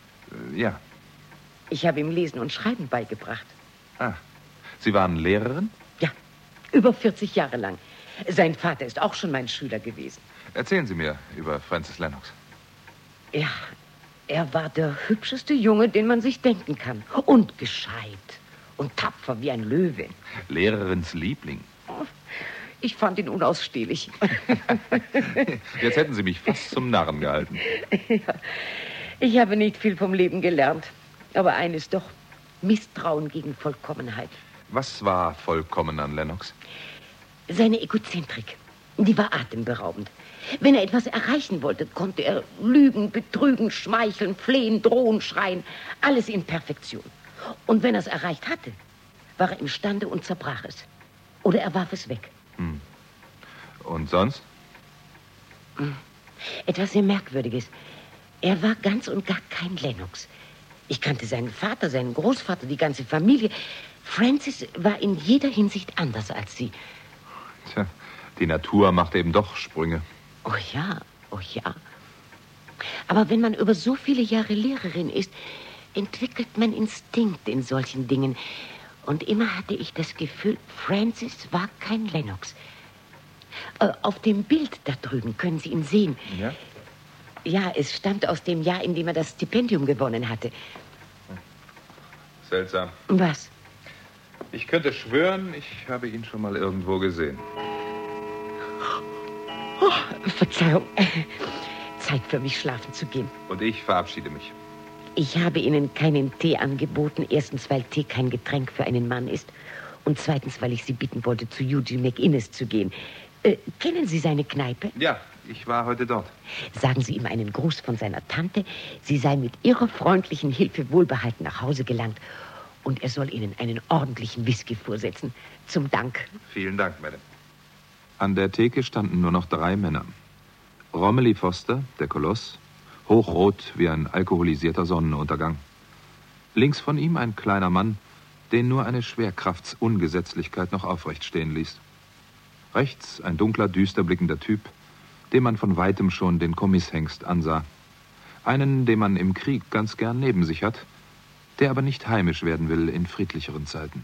[SPEAKER 9] Ich habe ihm Lesen und Schreiben beigebracht.
[SPEAKER 7] Ah, Sie waren Lehrerin?
[SPEAKER 9] Ja, über 40 Jahre lang. Sein Vater ist auch schon mein Schüler gewesen.
[SPEAKER 7] Erzählen Sie mir über Francis Lennox.
[SPEAKER 9] Ja, er war der hübscheste Junge, den man sich denken kann. Und gescheit. Und tapfer wie ein Löwe.
[SPEAKER 7] Lehrerins Liebling.
[SPEAKER 9] Ich fand ihn unausstehlich.
[SPEAKER 7] Jetzt hätten Sie mich fast zum Narren gehalten.
[SPEAKER 9] Ja, ich habe nicht viel vom Leben gelernt. Aber eines doch, Misstrauen gegen Vollkommenheit.
[SPEAKER 7] Was war vollkommen an Lennox?
[SPEAKER 9] Seine Egozentrik, die war atemberaubend. Wenn er etwas erreichen wollte, konnte er lügen, betrügen, schmeicheln, flehen, drohen, schreien. Alles in Perfektion. Und wenn er es erreicht hatte, war er imstande und zerbrach es. Oder er warf es weg.
[SPEAKER 7] Und sonst?
[SPEAKER 9] Etwas sehr Merkwürdiges. Er war ganz und gar kein Lennox. Ich kannte seinen Vater, seinen Großvater, die ganze Familie. Francis war in jeder Hinsicht anders als sie.
[SPEAKER 7] Tja, die Natur macht eben doch Sprünge.
[SPEAKER 9] Oh ja. Aber wenn man über so viele Jahre Lehrerin ist, entwickelt man Instinkt in solchen Dingen. Und immer hatte ich das Gefühl, Francis war kein Lennox. Auf dem Bild da drüben können Sie ihn sehen.
[SPEAKER 7] Ja?
[SPEAKER 9] Ja, es stammt aus dem Jahr, in dem er das Stipendium gewonnen hatte.
[SPEAKER 7] Seltsam.
[SPEAKER 9] Was?
[SPEAKER 7] Ich könnte schwören, ich habe ihn schon mal irgendwo gesehen.
[SPEAKER 9] Oh, Verzeihung. Zeit für mich, schlafen zu gehen.
[SPEAKER 7] Und ich verabschiede mich.
[SPEAKER 9] Ich habe Ihnen keinen Tee angeboten. Erstens, weil Tee kein Getränk für einen Mann ist. Und zweitens, weil ich Sie bitten wollte, zu Eugene McInnes zu gehen. Kennen Sie seine Kneipe?
[SPEAKER 7] Ja, ich war heute dort.
[SPEAKER 9] Sagen Sie ihm einen Gruß von seiner Tante. Sie sei mit Ihrer freundlichen Hilfe wohlbehalten nach Hause gelangt. Und er soll Ihnen einen ordentlichen Whisky vorsetzen. Zum Dank.
[SPEAKER 7] Vielen Dank, Madame. An der Theke standen nur noch 3 Männer. Romilly Foster, der Koloss, hochrot wie ein alkoholisierter Sonnenuntergang. Links von ihm ein kleiner Mann, den nur eine Schwerkraftsungesetzlichkeit noch aufrecht stehen ließ. Rechts ein dunkler, düster blickender Typ, dem man von weitem schon den Kommishengst ansah. Einen, den man im Krieg ganz gern neben sich hat, der aber nicht heimisch werden will in friedlicheren Zeiten.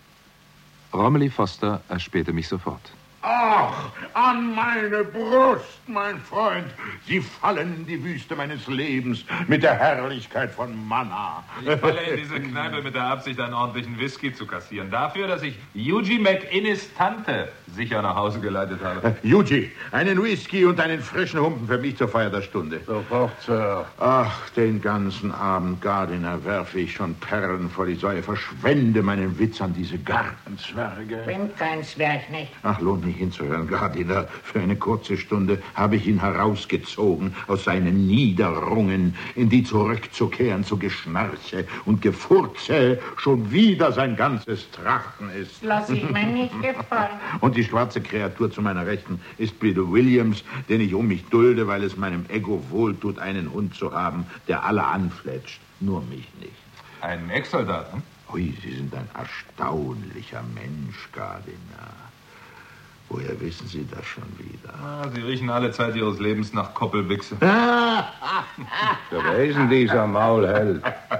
[SPEAKER 7] Romilly Foster erspähte mich sofort.
[SPEAKER 5] Ach, an meine Brust, mein Freund. Sie fallen in die Wüste meines Lebens mit der Herrlichkeit von Manna.
[SPEAKER 2] Ich falle in diese Kneipe mit der Absicht, einen ordentlichen Whisky zu kassieren. Dafür, dass ich Eugene McInnes Tante sicher nach Hause geleitet habe.
[SPEAKER 5] Eugene, einen Whisky und einen frischen Humpen für mich zur Feier der Stunde.
[SPEAKER 4] Sofort, Sir.
[SPEAKER 5] Ach, den ganzen Abend, Gardiner, werfe ich schon Perlen vor die Säue. Verschwende meinen Witz an diese Gartenzwerge.
[SPEAKER 10] Bin kein Zwerg, nicht?
[SPEAKER 5] Ach, lohnt nicht hinzuhören, Gardiner. Für eine kurze Stunde habe ich ihn herausgezogen aus seinen Niederungen, in die zurückzukehren zu Geschnarche und Gefurze schon wieder sein ganzes Trachten ist.
[SPEAKER 10] Lass ich mir nicht gefallen.
[SPEAKER 5] Und die schwarze Kreatur zu meiner Rechten ist Peter Williams, den ich um mich dulde, weil es meinem Ego wohltut, einen Hund zu haben, der alle anfletscht, nur mich nicht.
[SPEAKER 2] Ein Ex-Soldat, hm?
[SPEAKER 5] Ui, Sie sind ein erstaunlicher Mensch, Gardiner. Woher wissen Sie das schon wieder?
[SPEAKER 2] Ah, Sie riechen alle Zeit Ihres Lebens nach Koppelwichse.
[SPEAKER 4] Wer ist denn dieser Maulheld?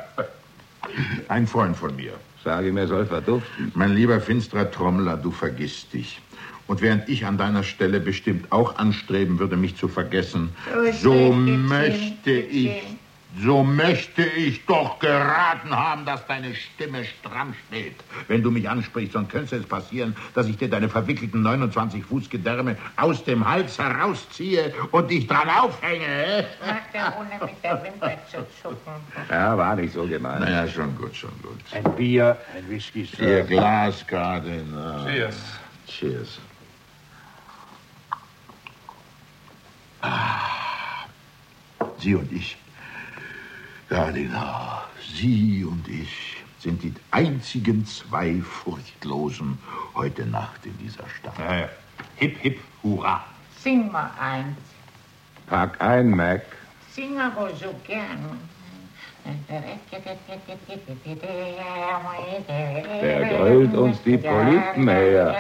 [SPEAKER 5] Ein Freund von mir.
[SPEAKER 4] Sag ihm, er soll verduften.
[SPEAKER 5] Mein lieber finsterer Trommler, du vergisst dich. Und während ich an deiner Stelle bestimmt auch anstreben würde, mich zu vergessen, so möchte ich doch geraten haben, dass deine Stimme stramm steht. Wenn du mich ansprichst, dann könnte es passieren, dass ich dir deine verwickelten 29 Fuß Gedärme aus dem Hals herausziehe und dich dran aufhänge.
[SPEAKER 10] Macht er ohne mit der Wimper zu zucken.
[SPEAKER 4] Ja, war nicht so gemeint.
[SPEAKER 5] Naja, schon gut.
[SPEAKER 4] Ein Bier, ein Whisky, Sir.
[SPEAKER 5] Ihr Glas gerade. Na.
[SPEAKER 2] Cheers.
[SPEAKER 5] Cheers. Sie und ich,
[SPEAKER 11] Gardiner, Sie und ich sind die einzigen zwei Furchtlosen heute Nacht in dieser Stadt.
[SPEAKER 2] Ja. Hip, hip, hurra.
[SPEAKER 10] Sing mal eins.
[SPEAKER 5] Pack ein, Mac.
[SPEAKER 10] Sing aber so gern.
[SPEAKER 5] Wer grölt uns die Polypen her?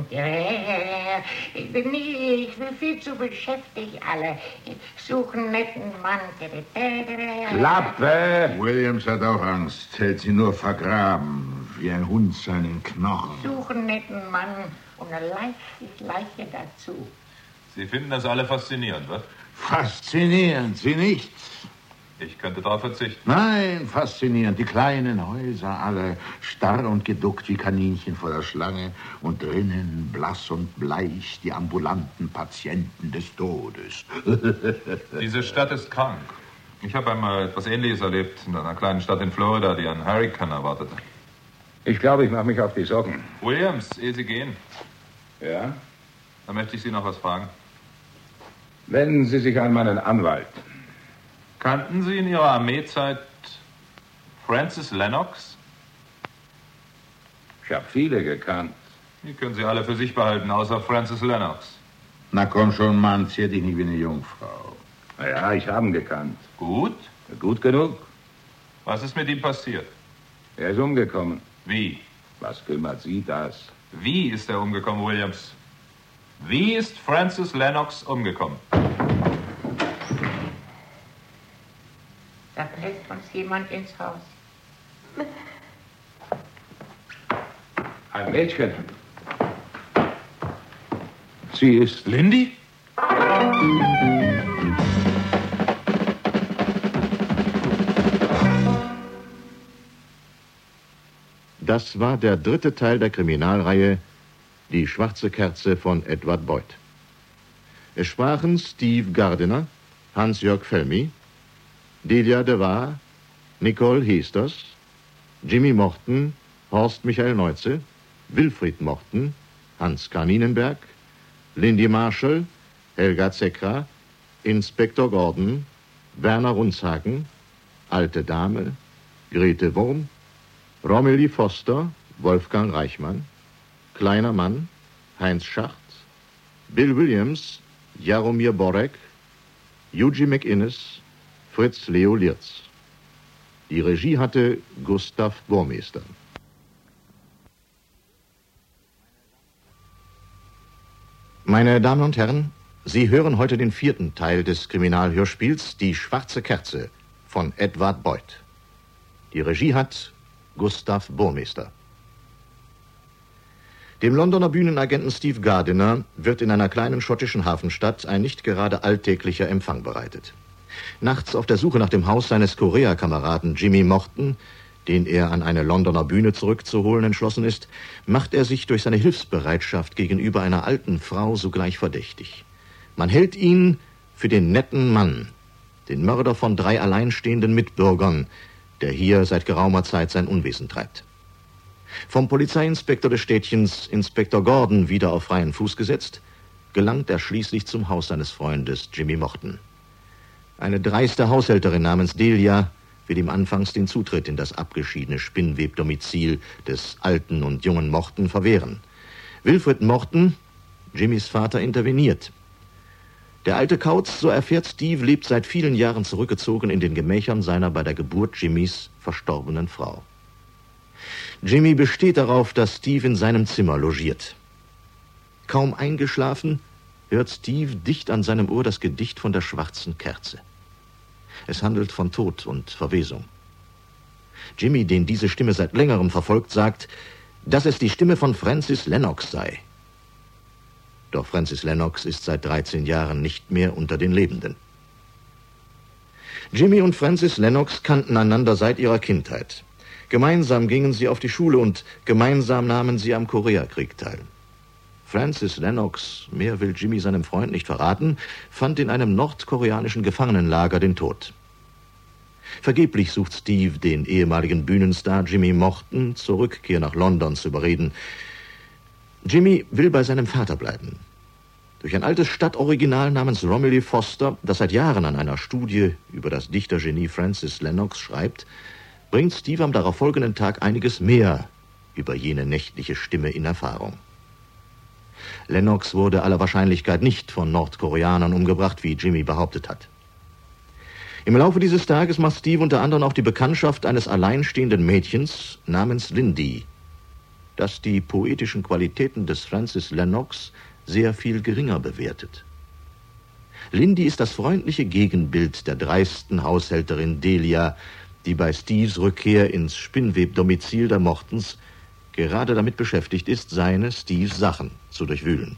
[SPEAKER 10] Ich bin viel zu beschäftigt, alle. Suchen einen netten Mann.
[SPEAKER 5] Klappe!
[SPEAKER 11] Williams hat auch Angst, hält sie nur vergraben, wie ein Hund seinen Knochen.
[SPEAKER 10] Suchen einen netten Mann und eine Leiche dazu.
[SPEAKER 2] Sie finden das alle faszinierend, was?
[SPEAKER 11] Faszinierend, Sie nicht?
[SPEAKER 2] Ich könnte darauf verzichten.
[SPEAKER 11] Nein, faszinierend. Die kleinen Häuser, alle starr und geduckt wie Kaninchen vor der Schlange. Und drinnen, blass und bleich, die ambulanten Patienten des Todes.
[SPEAKER 2] Diese Stadt ist krank. Ich habe einmal etwas Ähnliches erlebt in einer kleinen Stadt in Florida, die einen Hurrikan erwartete.
[SPEAKER 5] Ich glaube, ich mache mich auf die Socken.
[SPEAKER 2] Williams, ehe Sie gehen,
[SPEAKER 5] Ja?
[SPEAKER 2] dann möchte ich Sie noch was fragen.
[SPEAKER 5] Wenden Sie sich an meinen Anwalt.
[SPEAKER 2] Kannten Sie in Ihrer Armeezeit Francis Lennox?
[SPEAKER 5] Ich habe viele gekannt.
[SPEAKER 2] Die können Sie alle für sich behalten, außer Francis Lennox.
[SPEAKER 11] Na komm schon, Mann, zieh dich nicht wie eine Jungfrau.
[SPEAKER 5] Ja, ich habe ihn gekannt.
[SPEAKER 2] Gut?
[SPEAKER 5] Gut genug.
[SPEAKER 2] Was ist mit ihm passiert?
[SPEAKER 5] Er ist umgekommen.
[SPEAKER 2] Wie?
[SPEAKER 5] Was kümmert Sie das?
[SPEAKER 2] Wie ist er umgekommen, Williams? Wie ist Francis Lennox umgekommen?
[SPEAKER 10] Da lässt uns jemand ins Haus.
[SPEAKER 5] Ein Mädchen. Sie ist
[SPEAKER 2] Lindy?
[SPEAKER 1] Das war der dritte Teil der Kriminalreihe Die schwarze Kerze von Edward Boyd. Es sprachen Steve Gardiner, Hans-Jörg Felmy, Delia de Waar, Nicole Heesters, Jimmy Morton, Horst Michael Neuze, Wilfried Morton, Hans Karninenberg, Lindy Marshall, Helga Zekra, Inspektor Gordon, Werner Runzhagen, Alte Dame, Grete Wurm, Romilly Foster, Wolfgang Reichmann, Kleiner Mann, Heinz Schacht, Bill Williams, Jaromir Borek, Eugene McInnes, Fritz Leo Lierz. Die Regie hatte Gustav Burmester. Meine Damen und Herren, Sie hören heute den vierten Teil des Kriminalhörspiels Die schwarze Kerze von Edward Boyd. Die Regie hat Gustav Burmester. Dem Londoner Bühnenagenten Steve Gardiner wird in einer kleinen schottischen Hafenstadt ein nicht gerade alltäglicher Empfang bereitet. Nachts auf der Suche nach dem Haus seines Korea-Kameraden Jimmy Morton, den er an eine Londoner Bühne zurückzuholen entschlossen ist, macht er sich durch seine Hilfsbereitschaft gegenüber einer alten Frau sogleich verdächtig. Man hält ihn für den netten Mann, den Mörder von 3 alleinstehenden Mitbürgern, der hier seit geraumer Zeit sein Unwesen treibt. Vom Polizeiinspektor des Städtchens, Inspektor Gordon, wieder auf freien Fuß gesetzt, gelangt er schließlich zum Haus seines Freundes Jimmy Morton. Eine dreiste Haushälterin namens Delia will ihm anfangs den Zutritt in das abgeschiedene Spinnwebdomizil des alten und jungen Morton verwehren. Wilfried Morton, Jimmys Vater, interveniert. Der alte Kauz, so erfährt Steve, lebt seit vielen Jahren zurückgezogen in den Gemächern seiner bei der Geburt Jimmys verstorbenen Frau. Jimmy besteht darauf, dass Steve in seinem Zimmer logiert. Kaum eingeschlafen, hört Steve dicht an seinem Ohr das Gedicht von der schwarzen Kerze. Es handelt von Tod und Verwesung. Jimmy, den diese Stimme seit längerem verfolgt, sagt, dass es die Stimme von Francis Lennox sei. Doch Francis Lennox ist seit 13 Jahren nicht mehr unter den Lebenden. Jimmy und Francis Lennox kannten einander seit ihrer Kindheit. Gemeinsam gingen sie auf die Schule und gemeinsam nahmen sie am Koreakrieg teil. Francis Lennox, mehr will Jimmy seinem Freund nicht verraten, fand in einem nordkoreanischen Gefangenenlager den Tod. Vergeblich sucht Steve, den ehemaligen Bühnenstar Jimmy Morton, zur Rückkehr nach London zu überreden. Jimmy will bei seinem Vater bleiben. Durch ein altes Stadtoriginal namens Romilly Foster, das seit Jahren an einer Studie über das Dichtergenie Francis Lennox schreibt, bringt Steve am darauffolgenden Tag einiges mehr über jene nächtliche Stimme in Erfahrung. Lennox wurde aller Wahrscheinlichkeit nicht von Nordkoreanern umgebracht, wie Jimmy behauptet hat. Im Laufe dieses Tages macht Steve unter anderem auch die Bekanntschaft eines alleinstehenden Mädchens namens Lindy, das die poetischen Qualitäten des Francis Lennox sehr viel geringer bewertet. Lindy ist das freundliche Gegenbild der dreisten Haushälterin Delia, die bei Steves Rückkehr ins Spinnwebdomizil der Mortons gerade damit beschäftigt ist, Steves Sachen zu durchwühlen.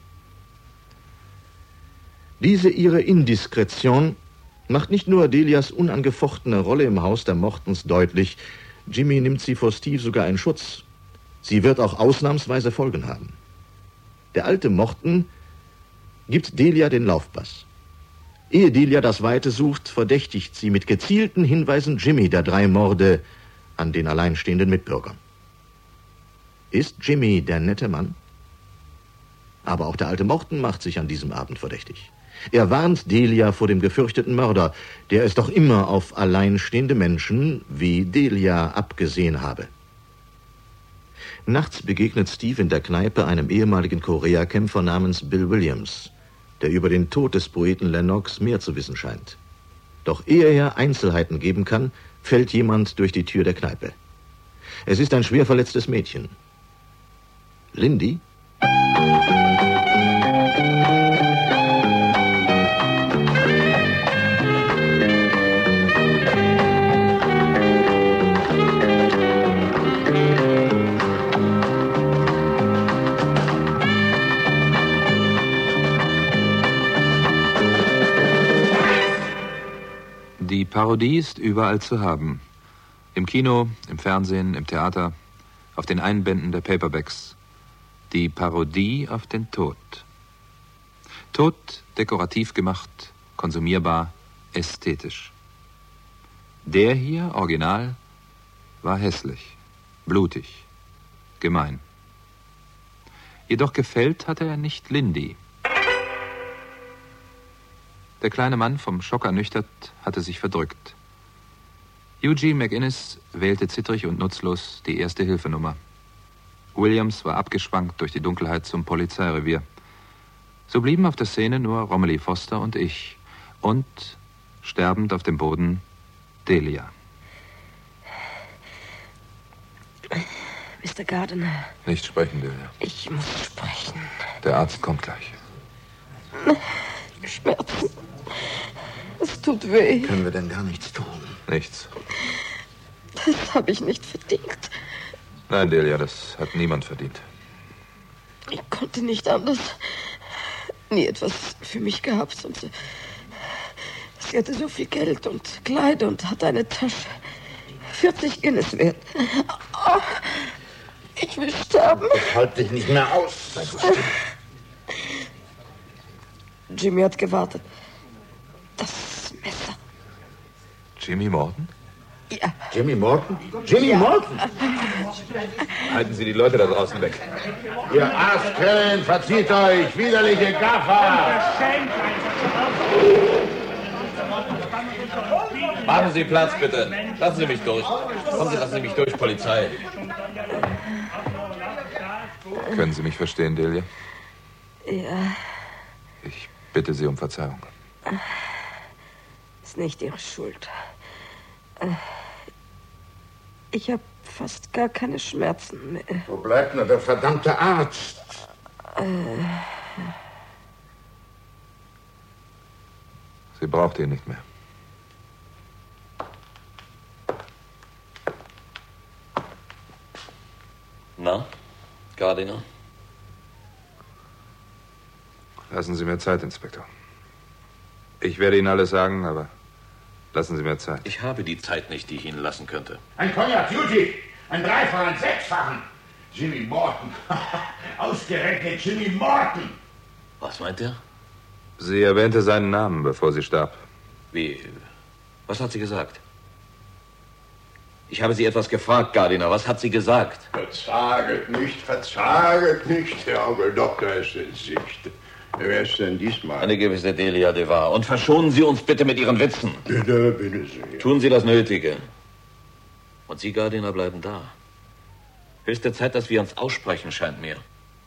[SPEAKER 1] Diese ihre Indiskretion macht nicht nur Delias unangefochtene Rolle im Haus der Mortons deutlich, Jimmy nimmt sie vor Steve sogar in Schutz. Sie wird auch ausnahmsweise Folgen haben. Der alte Morton gibt Delia den Laufpass. Ehe Delia das Weite sucht, verdächtigt sie mit gezielten Hinweisen Jimmy der 3 Morde an den alleinstehenden Mitbürgern. Ist Jimmy der nette Mann? Aber auch der alte Morton macht sich an diesem Abend verdächtig. Er warnt Delia vor dem gefürchteten Mörder, der es doch immer auf alleinstehende Menschen wie Delia abgesehen habe. Nachts begegnet Steve in der Kneipe einem ehemaligen Koreakämpfer namens Bill Williams, der über den Tod des Poeten Lennox mehr zu wissen scheint. Doch ehe er Einzelheiten geben kann, fällt jemand durch die Tür der Kneipe. Es ist ein schwer verletztes Mädchen. Lindy?
[SPEAKER 7] Die Parodie ist überall zu haben. Im Kino, im Fernsehen, im Theater, auf den Einbänden der Paperbacks. Die Parodie auf den Tod. Tod dekorativ gemacht, konsumierbar, ästhetisch. Der hier, original, war hässlich, blutig, gemein. Jedoch gefällt hatte er nicht Lindy. Der kleine Mann, vom Schock ernüchtert, hatte sich verdrückt. Eugene McInnes wählte zittrig und nutzlos die Erste-Hilfe-Nummer. Williams war abgeschwankt durch die Dunkelheit zum Polizeirevier. So blieben auf der Szene nur Romilly Foster und ich. Und, sterbend auf dem Boden, Delia.
[SPEAKER 9] Mr. Gardiner.
[SPEAKER 7] Nicht sprechen, Delia.
[SPEAKER 9] Ich muss sprechen.
[SPEAKER 7] Der Arzt kommt gleich.
[SPEAKER 9] Schmerzen. Es tut weh.
[SPEAKER 11] Können wir denn gar nichts tun?
[SPEAKER 7] Nichts.
[SPEAKER 9] Das habe ich nicht verdient.
[SPEAKER 7] Nein, Delia, das hat niemand verdient.
[SPEAKER 9] Ich konnte nicht anders. Nie etwas für mich gehabt. Und sie hatte so viel Geld und Kleider und hatte eine Tasche. 40 Guinness wert. Oh, ich will sterben.
[SPEAKER 11] Ich halte dich nicht mehr aus.
[SPEAKER 9] Jimmy hat gewartet. Das Messer.
[SPEAKER 7] Jimmy Morton?
[SPEAKER 9] Ja.
[SPEAKER 11] Jimmy Morton? Jimmy Morton?
[SPEAKER 7] Halten Sie die Leute da draußen weg.
[SPEAKER 11] Ihr Aasquellen, verzieht euch, widerliche Gaffer!
[SPEAKER 8] Machen Sie Platz, bitte. Lassen Sie mich durch. Kommen Sie, lassen Sie mich durch, Polizei.
[SPEAKER 7] Können Sie mich verstehen, Delia?
[SPEAKER 9] Ja.
[SPEAKER 7] Ich bitte Sie um Verzeihung.
[SPEAKER 9] Ist nicht Ihre Schuld. Ich habe fast gar keine Schmerzen mehr.
[SPEAKER 11] Wo bleibt nur der verdammte Arzt?
[SPEAKER 7] Sie braucht ihn nicht mehr.
[SPEAKER 8] Na, Gardiner?
[SPEAKER 7] Lassen Sie mir Zeit, Inspektor. Ich werde Ihnen alles sagen, aber lassen Sie mir Zeit.
[SPEAKER 8] Ich habe die Zeit nicht, die ich Ihnen lassen könnte.
[SPEAKER 11] Ein Cognac Duty, ein Dreifachen, Sechsfachen. Jimmy Morton. Ausgerechnet Jimmy Morton.
[SPEAKER 8] Was meint er?
[SPEAKER 7] Sie erwähnte seinen Namen, bevor sie starb.
[SPEAKER 8] Wie? Was hat sie gesagt? Ich habe Sie etwas gefragt, Gardiner. Was hat sie gesagt?
[SPEAKER 11] Verzaget nicht, Herr Onkel Doktor, es ist nicht. Wer ist denn diesmal?
[SPEAKER 8] Eine gewisse Delia Devar. Und verschonen Sie uns bitte mit Ihren Witzen.
[SPEAKER 11] Bitte, bitte sehr.
[SPEAKER 8] Tun Sie das Nötige. Und Sie, Gardiner, bleiben da. Höchste Zeit, dass wir uns aussprechen, scheint mir.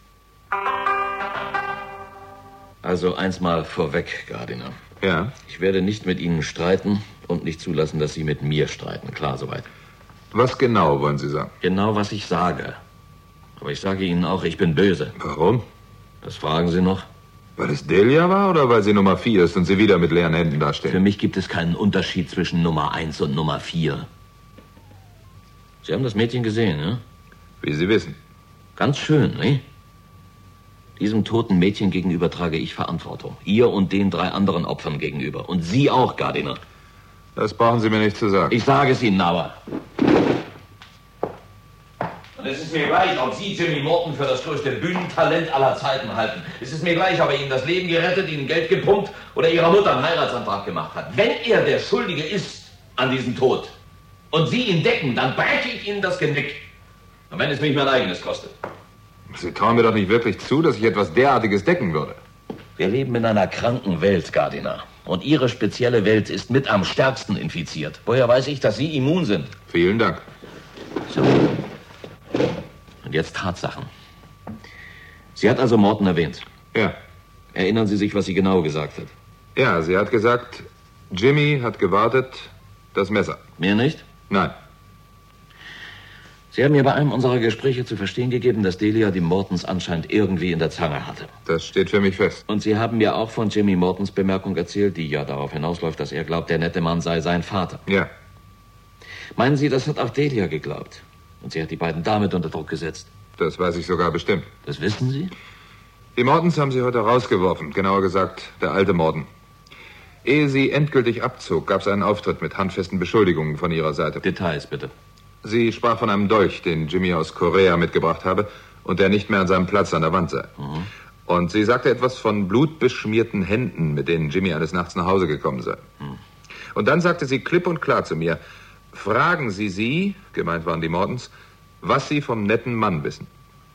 [SPEAKER 8] Also eins mal vorweg, Gardiner.
[SPEAKER 7] Ja?
[SPEAKER 8] Ich werde nicht mit Ihnen streiten und nicht zulassen, dass Sie mit mir streiten. Klar, soweit.
[SPEAKER 7] Was genau wollen Sie sagen?
[SPEAKER 8] Genau, was ich sage. Aber ich sage Ihnen auch, ich bin böse.
[SPEAKER 7] Warum?
[SPEAKER 8] Das fragen Sie noch?
[SPEAKER 7] Weil es Delia war oder weil sie Nummer 4 ist und Sie wieder mit leeren Händen dastehen?
[SPEAKER 8] Für mich gibt es keinen Unterschied zwischen Nummer 1 und Nummer 4. Sie haben das Mädchen gesehen, ne?
[SPEAKER 7] Wie Sie wissen.
[SPEAKER 8] Ganz schön, ne? Diesem toten Mädchen gegenüber trage ich Verantwortung. Ihr und den 3 anderen Opfern gegenüber. Und Sie auch, Gardiner.
[SPEAKER 7] Das brauchen Sie mir nicht zu sagen.
[SPEAKER 8] Ich sage es Ihnen aber. Und es ist mir gleich, ob Sie Jimmy Morton für das größte Bühnentalent aller Zeiten halten. Es ist mir gleich, ob er Ihnen das Leben gerettet, Ihnen Geld gepumpt oder Ihrer Mutter einen Heiratsantrag gemacht hat. Wenn er der Schuldige ist an diesem Tod und Sie ihn decken, dann breche ich Ihnen das Genick. Und wenn es mich mein eigenes kostet.
[SPEAKER 7] Sie trauen mir doch nicht wirklich zu, dass ich etwas derartiges decken würde.
[SPEAKER 8] Wir leben in einer kranken Welt, Gardiner. Und Ihre spezielle Welt ist mit am stärksten infiziert. Woher weiß ich, dass Sie immun sind?
[SPEAKER 7] Vielen Dank.
[SPEAKER 8] So. Und jetzt Tatsachen. Sie hat also Morton erwähnt.
[SPEAKER 7] Ja.
[SPEAKER 8] Erinnern Sie sich, was sie genau gesagt hat?
[SPEAKER 7] Ja, sie hat gesagt, Jimmy hat gewartet, das Messer.
[SPEAKER 8] Mehr nicht?
[SPEAKER 7] Nein.
[SPEAKER 8] Sie haben mir bei einem unserer Gespräche zu verstehen gegeben, dass Delia die Mortons anscheinend irgendwie in der Zange hatte.
[SPEAKER 7] Das steht für mich fest.
[SPEAKER 8] Und Sie haben mir auch von Jimmy Mortons Bemerkung erzählt, die ja darauf hinausläuft, dass er glaubt, der nette Mann sei sein Vater.
[SPEAKER 7] Ja.
[SPEAKER 8] Meinen Sie, das hat auch Delia geglaubt? Und sie hat die beiden damit unter Druck gesetzt?
[SPEAKER 7] Das weiß ich sogar bestimmt.
[SPEAKER 8] Das wissen Sie?
[SPEAKER 7] Die Mortons haben sie heute rausgeworfen. Genauer gesagt, der alte Morton. Ehe sie endgültig abzog, gab es einen Auftritt mit handfesten Beschuldigungen von ihrer Seite.
[SPEAKER 8] Details, bitte.
[SPEAKER 7] Sie sprach von einem Dolch, den Jimmy aus Korea mitgebracht habe und der nicht mehr an seinem Platz an der Wand sei.
[SPEAKER 8] Mhm.
[SPEAKER 7] Und sie sagte etwas von blutbeschmierten Händen, mit denen Jimmy eines Nachts nach Hause gekommen sei.
[SPEAKER 8] Mhm.
[SPEAKER 7] Und dann sagte sie klipp und klar zu mir, fragen Sie sie, gemeint waren die Mortons, was Sie vom netten Mann wissen.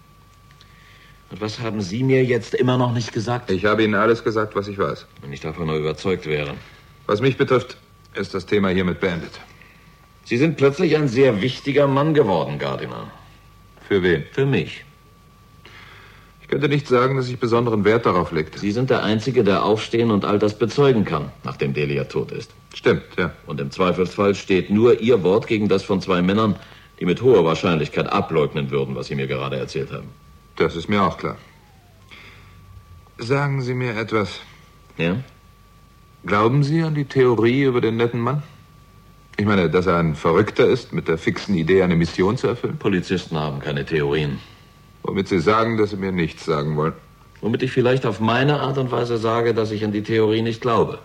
[SPEAKER 8] Und was haben Sie mir jetzt immer noch nicht gesagt?
[SPEAKER 7] Ich habe Ihnen alles gesagt, was ich weiß.
[SPEAKER 8] Wenn ich davon nur überzeugt wäre.
[SPEAKER 7] Was mich betrifft, ist das Thema hiermit beendet.
[SPEAKER 8] Sie sind plötzlich ein sehr wichtiger Mann geworden, Gardiner.
[SPEAKER 7] Für wen?
[SPEAKER 8] Für mich.
[SPEAKER 7] Ich könnte nicht sagen, dass ich besonderen Wert darauf legte.
[SPEAKER 8] Sie sind der Einzige, der aufstehen und all das bezeugen kann, nachdem Delia tot ist.
[SPEAKER 7] Stimmt, ja.
[SPEAKER 8] Und im Zweifelsfall steht nur Ihr Wort gegen das von 2 Männern, die mit hoher Wahrscheinlichkeit ableugnen würden, was Sie mir gerade erzählt haben.
[SPEAKER 7] Das ist mir auch klar. Sagen Sie mir etwas.
[SPEAKER 8] Ja?
[SPEAKER 7] Glauben Sie an die Theorie über den netten Mann? Ich meine, dass er ein Verrückter ist, mit der fixen Idee, eine Mission zu erfüllen?
[SPEAKER 8] Polizisten haben keine Theorien.
[SPEAKER 7] Womit Sie sagen, dass Sie mir nichts sagen wollen.
[SPEAKER 8] Womit ich vielleicht auf meine Art und Weise sage, dass ich an die Theorie nicht glaube.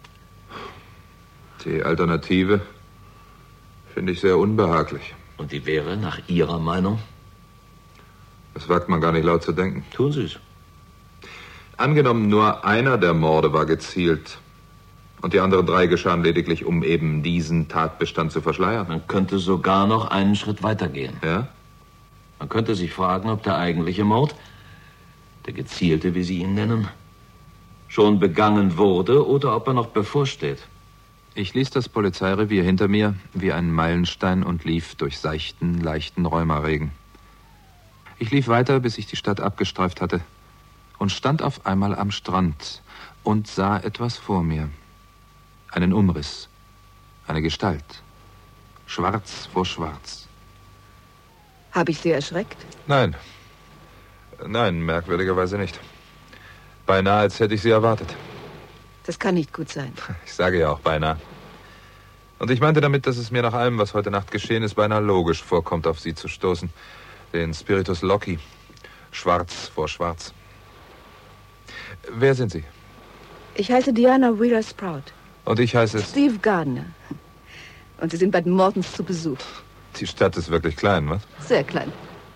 [SPEAKER 7] Die Alternative finde ich sehr unbehaglich.
[SPEAKER 8] Und die wäre nach Ihrer Meinung?
[SPEAKER 7] Das wagt man gar nicht laut zu denken.
[SPEAKER 8] Tun Sie es.
[SPEAKER 7] Angenommen, nur einer der Morde war gezielt und die anderen 3 geschahen lediglich, um eben diesen Tatbestand zu verschleiern.
[SPEAKER 8] Man könnte sogar noch einen Schritt weitergehen.
[SPEAKER 7] Ja?
[SPEAKER 8] Man könnte sich fragen, ob der eigentliche Mord, der gezielte, wie Sie ihn nennen, schon begangen wurde oder ob er noch bevorsteht.
[SPEAKER 7] Ich ließ das Polizeirevier hinter mir wie einen Meilenstein und lief durch seichten, leichten Rheumaregen. Ich lief weiter, bis ich die Stadt abgestreift hatte und stand auf einmal am Strand und sah etwas vor mir. Einen Umriss, eine Gestalt, schwarz vor schwarz.
[SPEAKER 6] Habe ich Sie erschreckt?
[SPEAKER 7] Nein, merkwürdigerweise nicht. Beinahe, als hätte ich Sie erwartet.
[SPEAKER 6] Das kann nicht gut sein.
[SPEAKER 7] Ich sage ja auch beinahe. Und ich meinte damit, dass es mir nach allem, was heute Nacht geschehen ist, beinahe logisch vorkommt, auf Sie zu stoßen. Den Spiritus Loci. Schwarz vor schwarz. Wer sind Sie?
[SPEAKER 6] Ich heiße Diana Wheeler Sprout.
[SPEAKER 7] Und ich heiße
[SPEAKER 6] Steve Gardiner. Und Sie sind bei den Mortons zu Besuch.
[SPEAKER 7] Die Stadt ist wirklich klein, was?
[SPEAKER 6] Sehr klein.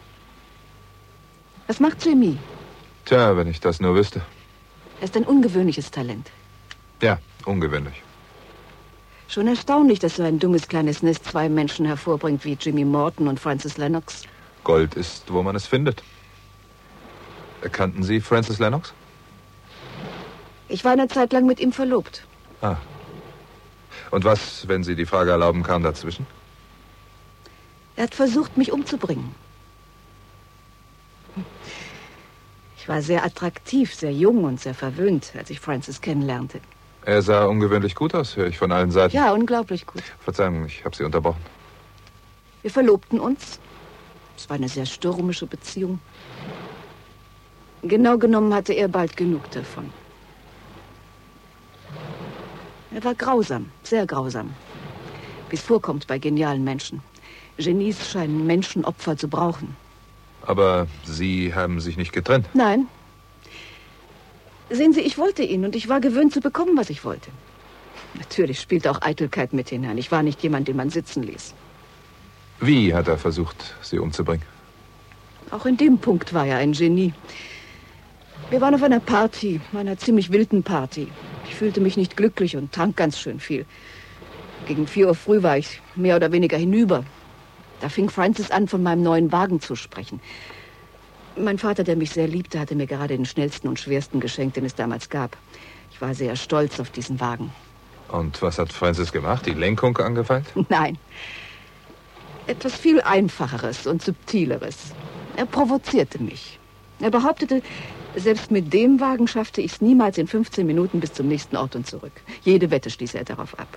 [SPEAKER 6] Was macht Jimmy?
[SPEAKER 7] Tja, wenn ich das nur wüsste.
[SPEAKER 6] Er ist ein ungewöhnliches Talent.
[SPEAKER 7] Ja, ungewöhnlich.
[SPEAKER 6] Schon erstaunlich, dass so ein dummes kleines Nest 2 Menschen hervorbringt wie Jimmy Morton und Francis Lennox.
[SPEAKER 7] Gold ist, wo man es findet. Kannten Sie Francis Lennox?
[SPEAKER 6] Ich war eine Zeit lang mit ihm verlobt.
[SPEAKER 7] Ah. Und was, wenn Sie die Frage erlauben, kam dazwischen?
[SPEAKER 6] Er hat versucht, mich umzubringen. Ich war sehr attraktiv, sehr jung und sehr verwöhnt, als ich Francis kennenlernte.
[SPEAKER 7] Er sah ungewöhnlich gut aus, höre ich von allen Seiten.
[SPEAKER 6] Ja, unglaublich gut.
[SPEAKER 7] Verzeihung, ich habe Sie unterbrochen.
[SPEAKER 6] Wir verlobten uns. Es war eine sehr stürmische Beziehung. Genau genommen hatte er bald genug davon. Er war grausam, sehr grausam. Wie es vorkommt bei genialen Menschen. Genies scheinen Menschenopfer zu brauchen.
[SPEAKER 7] Aber Sie haben sich nicht getrennt?
[SPEAKER 6] Nein. Sehen Sie, ich wollte ihn und ich war gewöhnt zu bekommen, was ich wollte. Natürlich spielte auch Eitelkeit mit hinein. Ich war nicht jemand, den man sitzen ließ.
[SPEAKER 7] Wie hat er versucht, Sie umzubringen?
[SPEAKER 6] Auch in dem Punkt war er ein Genie. Wir waren auf einer Party, einer ziemlich wilden Party. Ich fühlte mich nicht glücklich und trank ganz schön viel. Gegen 4 Uhr früh war ich mehr oder weniger hinüber. Da fing Francis an, von meinem neuen Wagen zu sprechen. Mein Vater, der mich sehr liebte, hatte mir gerade den schnellsten und schwersten geschenkt, den es damals gab. Ich war sehr stolz auf diesen Wagen.
[SPEAKER 7] Und was hat Francis gemacht? Die Lenkung angefeilt?
[SPEAKER 6] Nein. Etwas viel Einfacheres und Subtileres. Er provozierte mich. Er behauptete, selbst mit dem Wagen schaffte ich es niemals in 15 Minuten bis zum nächsten Ort und zurück. Jede Wette stieß er darauf ab.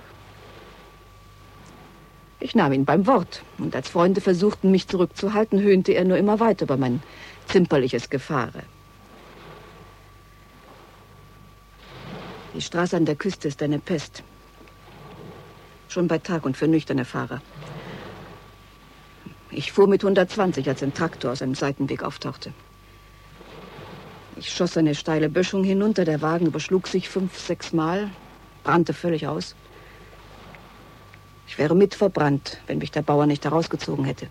[SPEAKER 6] Ich nahm ihn beim Wort. Und als Freunde versuchten, mich zurückzuhalten, höhnte er nur immer weiter über mein zimperliches Gefahre. Die Straße an der Küste ist eine Pest. Schon bei Tag und für nüchterne Fahrer. Ich fuhr mit 120, als ein Traktor aus einem Seitenweg auftauchte. Ich schoss eine steile Böschung hinunter. Der Wagen überschlug sich 5, 6 Mal, brannte völlig aus. Ich wäre mit verbrannt, wenn mich der Bauer nicht herausgezogen hätte.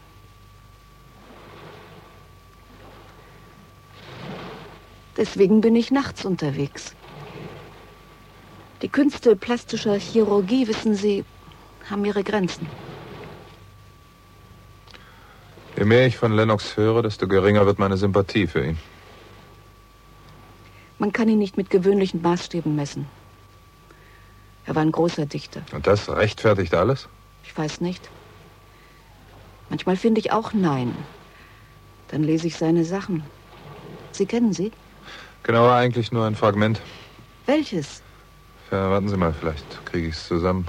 [SPEAKER 6] Deswegen bin ich nachts unterwegs. Die Künste plastischer Chirurgie, wissen Sie, haben ihre Grenzen.
[SPEAKER 7] Je mehr ich von Lennox höre, desto geringer wird meine Sympathie für ihn.
[SPEAKER 6] Man kann ihn nicht mit gewöhnlichen Maßstäben messen. Er war ein großer Dichter.
[SPEAKER 7] Und das rechtfertigt alles?
[SPEAKER 6] Ich weiß nicht. Manchmal finde ich auch nein. Dann lese ich seine Sachen. Sie kennen sie?
[SPEAKER 7] Genauer eigentlich nur ein Fragment.
[SPEAKER 6] Welches?
[SPEAKER 7] Ja, warten Sie mal, vielleicht kriege ich es zusammen.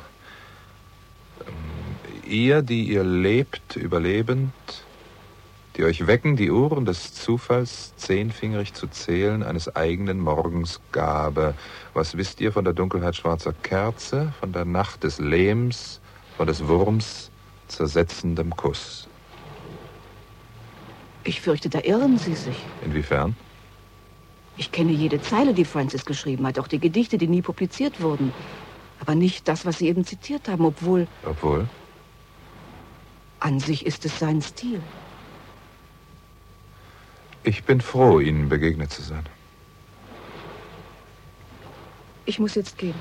[SPEAKER 7] Ihr, die ihr lebt, überlebend, die euch wecken, die Uhren des Zufalls 10-fingerig zu zählen, eines eigenen Morgens Gabe. Was wisst ihr von der Dunkelheit schwarzer Kerze, von der Nacht des Lehms, von des Wurms zersetzendem Kuss?
[SPEAKER 6] Ich fürchte, da irren Sie sich.
[SPEAKER 7] Inwiefern?
[SPEAKER 6] Ich kenne jede Zeile, die Francis geschrieben hat, auch die Gedichte, die nie publiziert wurden. Aber nicht das, was Sie eben zitiert haben, obwohl...
[SPEAKER 7] Obwohl?
[SPEAKER 6] An sich ist es sein Stil.
[SPEAKER 7] Ich bin froh, Ihnen begegnet zu sein.
[SPEAKER 6] Ich muss jetzt gehen.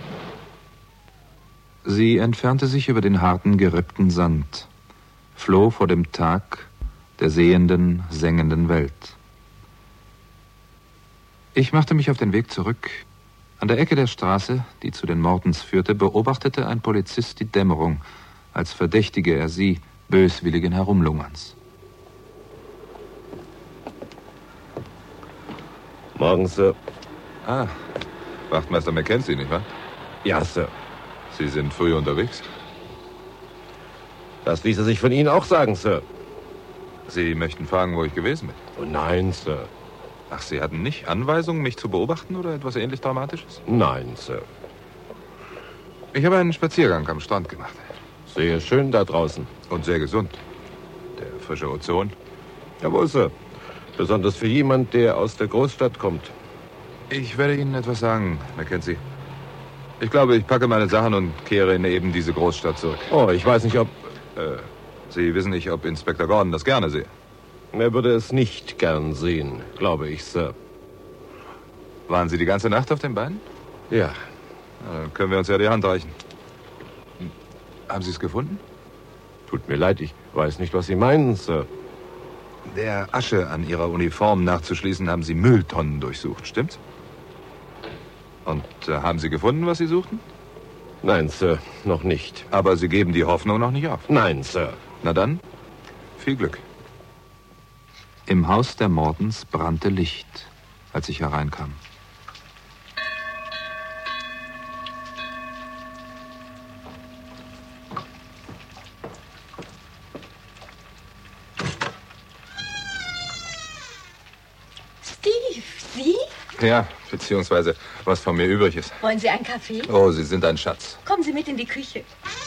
[SPEAKER 7] Sie entfernte sich über den harten, gerippten Sand, floh vor dem Tag der sehenden, sengenden Welt. Ich machte mich auf den Weg zurück. An der Ecke der Straße, die zu den Mortons führte, beobachtete ein Polizist die Dämmerung, als verdächtige er sie böswilligen Herumlungerns.
[SPEAKER 12] Morgen, Sir.
[SPEAKER 7] Ah, Wachtmeister Mackenzie, nicht wahr?
[SPEAKER 12] Ja, Sir.
[SPEAKER 7] Sie sind früh unterwegs?
[SPEAKER 12] Das ließe sich von Ihnen auch sagen, Sir.
[SPEAKER 7] Sie möchten fragen, wo ich gewesen bin?
[SPEAKER 12] Oh nein, Sir.
[SPEAKER 7] Ach, Sie hatten nicht Anweisungen, mich zu beobachten oder etwas ähnlich Dramatisches?
[SPEAKER 12] Nein, Sir.
[SPEAKER 7] Ich habe einen Spaziergang am Strand gemacht.
[SPEAKER 12] Sehr schön da draußen.
[SPEAKER 7] Und sehr gesund. Der frische Ozon.
[SPEAKER 12] Jawohl, Sir. Besonders für jemand, der aus der Großstadt kommt.
[SPEAKER 7] Ich werde Ihnen etwas sagen, Mackenzie. Ich glaube, ich packe meine Sachen und kehre in eben diese Großstadt zurück.
[SPEAKER 12] Oh, ich weiß nicht, ob...
[SPEAKER 7] Sie wissen nicht, ob Inspektor Gordon das gerne sehe.
[SPEAKER 12] Er würde es nicht gern sehen, glaube ich, Sir.
[SPEAKER 7] Waren Sie die ganze Nacht auf den Beinen?
[SPEAKER 12] Ja.
[SPEAKER 7] Dann können wir uns ja die Hand reichen. Haben Sie es gefunden?
[SPEAKER 12] Tut mir leid, ich weiß nicht, was Sie meinen, Sir.
[SPEAKER 7] Der Asche an Ihrer Uniform nachzuschließen, haben Sie Mülltonnen durchsucht, stimmt's? Und haben Sie gefunden, was Sie suchten?
[SPEAKER 12] Nein, Sir, noch nicht.
[SPEAKER 7] Aber Sie geben die Hoffnung noch nicht auf?
[SPEAKER 12] Nein, Sir.
[SPEAKER 7] Na dann, viel Glück. Im Haus der Mortons brannte Licht, als ich hereinkam.
[SPEAKER 9] Steve, Sie?
[SPEAKER 7] Ja, beziehungsweise was von mir übrig ist.
[SPEAKER 9] Wollen Sie einen Kaffee?
[SPEAKER 7] Oh, Sie sind ein Schatz.
[SPEAKER 9] Kommen Sie mit in die Küche.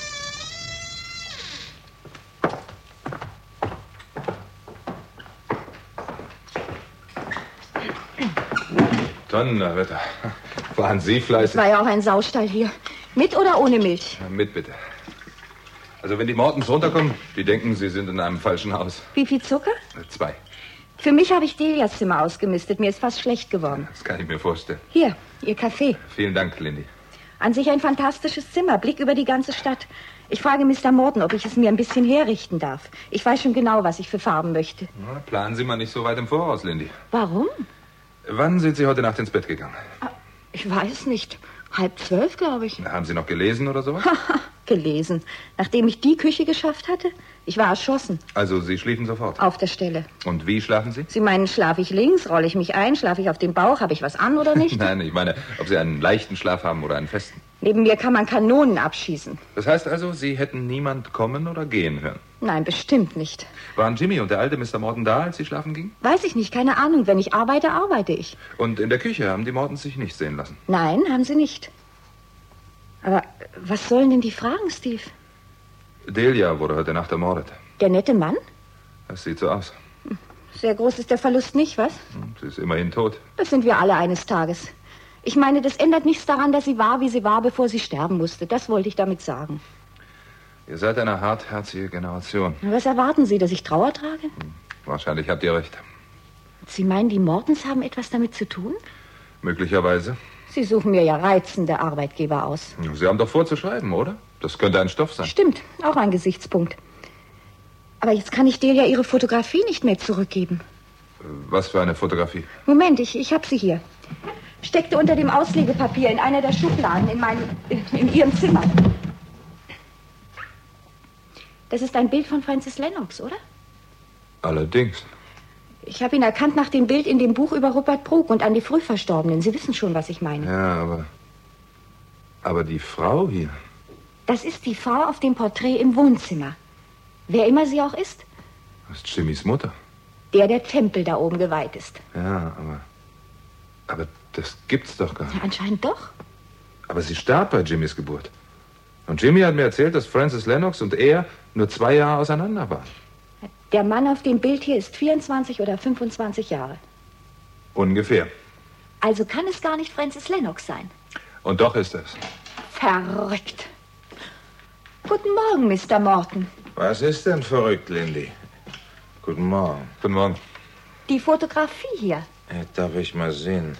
[SPEAKER 7] Donnerwetter. Waren Sie fleißig?
[SPEAKER 6] Es war ja auch ein Saustall hier. Mit oder ohne Milch?
[SPEAKER 7] Ja, mit, bitte. Also, wenn die Mortons runterkommen, die denken, sie sind in einem falschen Haus.
[SPEAKER 6] Wie viel Zucker?
[SPEAKER 7] 2.
[SPEAKER 6] Für mich habe ich Delias Zimmer ausgemistet. Mir ist fast schlecht geworden.
[SPEAKER 7] Das kann ich mir vorstellen.
[SPEAKER 6] Hier, Ihr Kaffee.
[SPEAKER 7] Vielen Dank, Lindy.
[SPEAKER 6] An sich ein fantastisches Zimmer. Blick über die ganze Stadt. Ich frage Mr. Morton, ob ich es mir ein bisschen herrichten darf. Ich weiß schon genau, was ich für Farben möchte.
[SPEAKER 7] Na, planen Sie mal nicht so weit im Voraus, Lindy.
[SPEAKER 6] Warum?
[SPEAKER 7] Wann sind Sie heute Nacht ins Bett gegangen?
[SPEAKER 6] Ich weiß nicht. 11:30, glaube ich.
[SPEAKER 7] Haben Sie noch gelesen oder sowas?
[SPEAKER 6] Gelesen. Nachdem ich die Küche geschafft hatte? Ich war erschossen.
[SPEAKER 7] Also, Sie schliefen sofort?
[SPEAKER 6] Auf der Stelle.
[SPEAKER 7] Und wie schlafen Sie?
[SPEAKER 6] Sie meinen, schlafe ich links, rolle ich mich ein, schlafe ich auf dem Bauch, habe ich was an oder nicht?
[SPEAKER 7] Nein, ich meine, ob Sie einen leichten Schlaf haben oder einen festen.
[SPEAKER 6] Neben mir kann man Kanonen abschießen.
[SPEAKER 7] Das heißt also, Sie hätten niemand kommen oder gehen hören?
[SPEAKER 6] Nein, bestimmt nicht.
[SPEAKER 7] Waren Jimmy und der alte Mr. Morton da, als Sie schlafen gingen?
[SPEAKER 6] Weiß ich nicht, keine Ahnung. Wenn ich arbeite, arbeite ich.
[SPEAKER 7] Und in der Küche haben die Mortons sich nicht sehen lassen?
[SPEAKER 6] Nein, haben sie nicht. Aber was sollen denn die fragen, Steve?
[SPEAKER 7] Delia wurde heute Nacht ermordet.
[SPEAKER 6] Der nette Mann?
[SPEAKER 7] Das sieht so aus.
[SPEAKER 6] Sehr groß ist der Verlust nicht, was?
[SPEAKER 7] Sie ist immerhin tot.
[SPEAKER 6] Das sind wir alle eines Tages. Ich meine, das ändert nichts daran, dass sie war, wie sie war, bevor sie sterben musste. Das wollte ich damit sagen.
[SPEAKER 7] Ihr seid eine hartherzige Generation.
[SPEAKER 6] Was erwarten Sie, dass ich Trauer trage?
[SPEAKER 7] Wahrscheinlich habt ihr recht.
[SPEAKER 6] Sie meinen, die Mortons haben etwas damit zu tun?
[SPEAKER 7] Möglicherweise.
[SPEAKER 6] Sie suchen mir ja reizende Arbeitgeber aus.
[SPEAKER 7] Sie haben doch vor zu schreiben, oder? Das könnte ein Stoff sein.
[SPEAKER 6] Stimmt, auch ein Gesichtspunkt. Aber jetzt kann ich Delia ihre Fotografie nicht mehr zurückgeben.
[SPEAKER 7] Was für eine Fotografie?
[SPEAKER 6] Moment, ich habe sie hier. Steckte unter dem Auslegepapier in einer der Schubladen in ihrem Zimmer. Das ist ein Bild von Francis Lennox, oder?
[SPEAKER 7] Allerdings.
[SPEAKER 6] Ich habe ihn erkannt nach dem Bild in dem Buch über Rupert Brooke und an die Frühverstorbenen. Sie wissen schon, was ich meine.
[SPEAKER 7] Ja, aber die Frau hier...
[SPEAKER 6] Das ist die Frau auf dem Porträt im Wohnzimmer. Wer immer sie auch ist.
[SPEAKER 7] Das ist Jimmys Mutter.
[SPEAKER 6] Der Tempel da oben geweiht ist.
[SPEAKER 7] Ja, aber das gibt's doch gar nicht.
[SPEAKER 6] Ja, anscheinend doch.
[SPEAKER 7] Aber sie starb bei Jimmys Geburt. Und Jimmy hat mir erzählt, dass Francis Lennox und er nur 2 Jahre auseinander waren.
[SPEAKER 6] Der Mann auf dem Bild hier ist 24 oder 25 Jahre.
[SPEAKER 7] Ungefähr.
[SPEAKER 6] Also kann es gar nicht Francis Lennox sein.
[SPEAKER 7] Und doch ist es.
[SPEAKER 6] Verrückt. Guten Morgen, Mr. Morton.
[SPEAKER 5] Was ist denn verrückt, Lindy? Guten Morgen.
[SPEAKER 7] Guten Morgen.
[SPEAKER 6] Die Fotografie hier.
[SPEAKER 5] Darf ich mal sehen?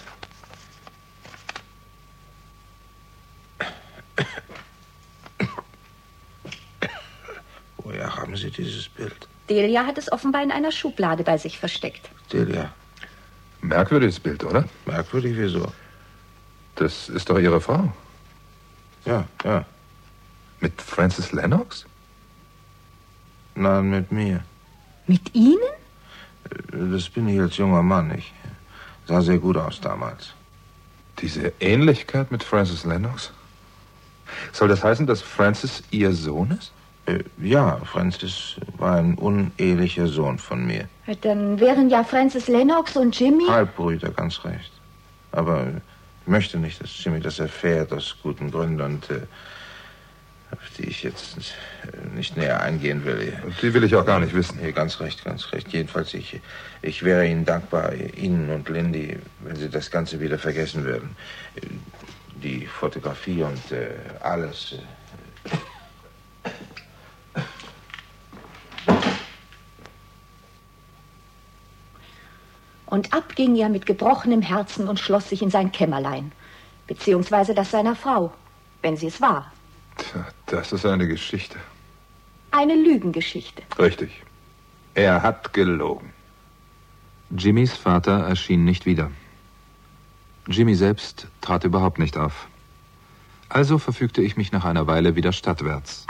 [SPEAKER 5] Woher haben Sie dieses Bild?
[SPEAKER 6] Delia hat es offenbar in einer Schublade bei sich versteckt.
[SPEAKER 5] Delia.
[SPEAKER 7] Merkwürdiges Bild, oder?
[SPEAKER 5] Merkwürdig, wieso?
[SPEAKER 7] Das ist doch Ihre Frau.
[SPEAKER 5] Ja.
[SPEAKER 7] Mit Francis Lennox?
[SPEAKER 5] Nein, mit mir.
[SPEAKER 6] Mit Ihnen?
[SPEAKER 5] Das bin ich als junger Mann. Ich sah sehr gut aus damals.
[SPEAKER 7] Diese Ähnlichkeit mit Francis Lennox? Soll das heißen, dass Francis Ihr Sohn ist?
[SPEAKER 5] Ja, Francis war ein unehelicher Sohn von mir.
[SPEAKER 6] Dann wären ja Francis Lennox und Jimmy...
[SPEAKER 5] Halbbrüder, ganz recht. Aber ich möchte nicht, dass Jimmy das erfährt, aus guten Gründen, und auf die ich jetzt nicht näher eingehen will.
[SPEAKER 7] Die will ich auch gar nicht wissen.
[SPEAKER 5] Ganz recht. Jedenfalls, ich wäre Ihnen dankbar, Ihnen und Lindy, wenn Sie das Ganze wieder vergessen würden. Die Fotografie und alles...
[SPEAKER 6] Und ab ging er mit gebrochenem Herzen und schloss sich in sein Kämmerlein. Beziehungsweise das seiner Frau, wenn sie es war.
[SPEAKER 7] Tja, das ist eine Geschichte.
[SPEAKER 6] Eine Lügengeschichte.
[SPEAKER 7] Richtig. Er hat gelogen. Jimmys Vater erschien nicht wieder. Jimmy selbst trat überhaupt nicht auf. Also verfügte ich mich nach einer Weile wieder stadtwärts.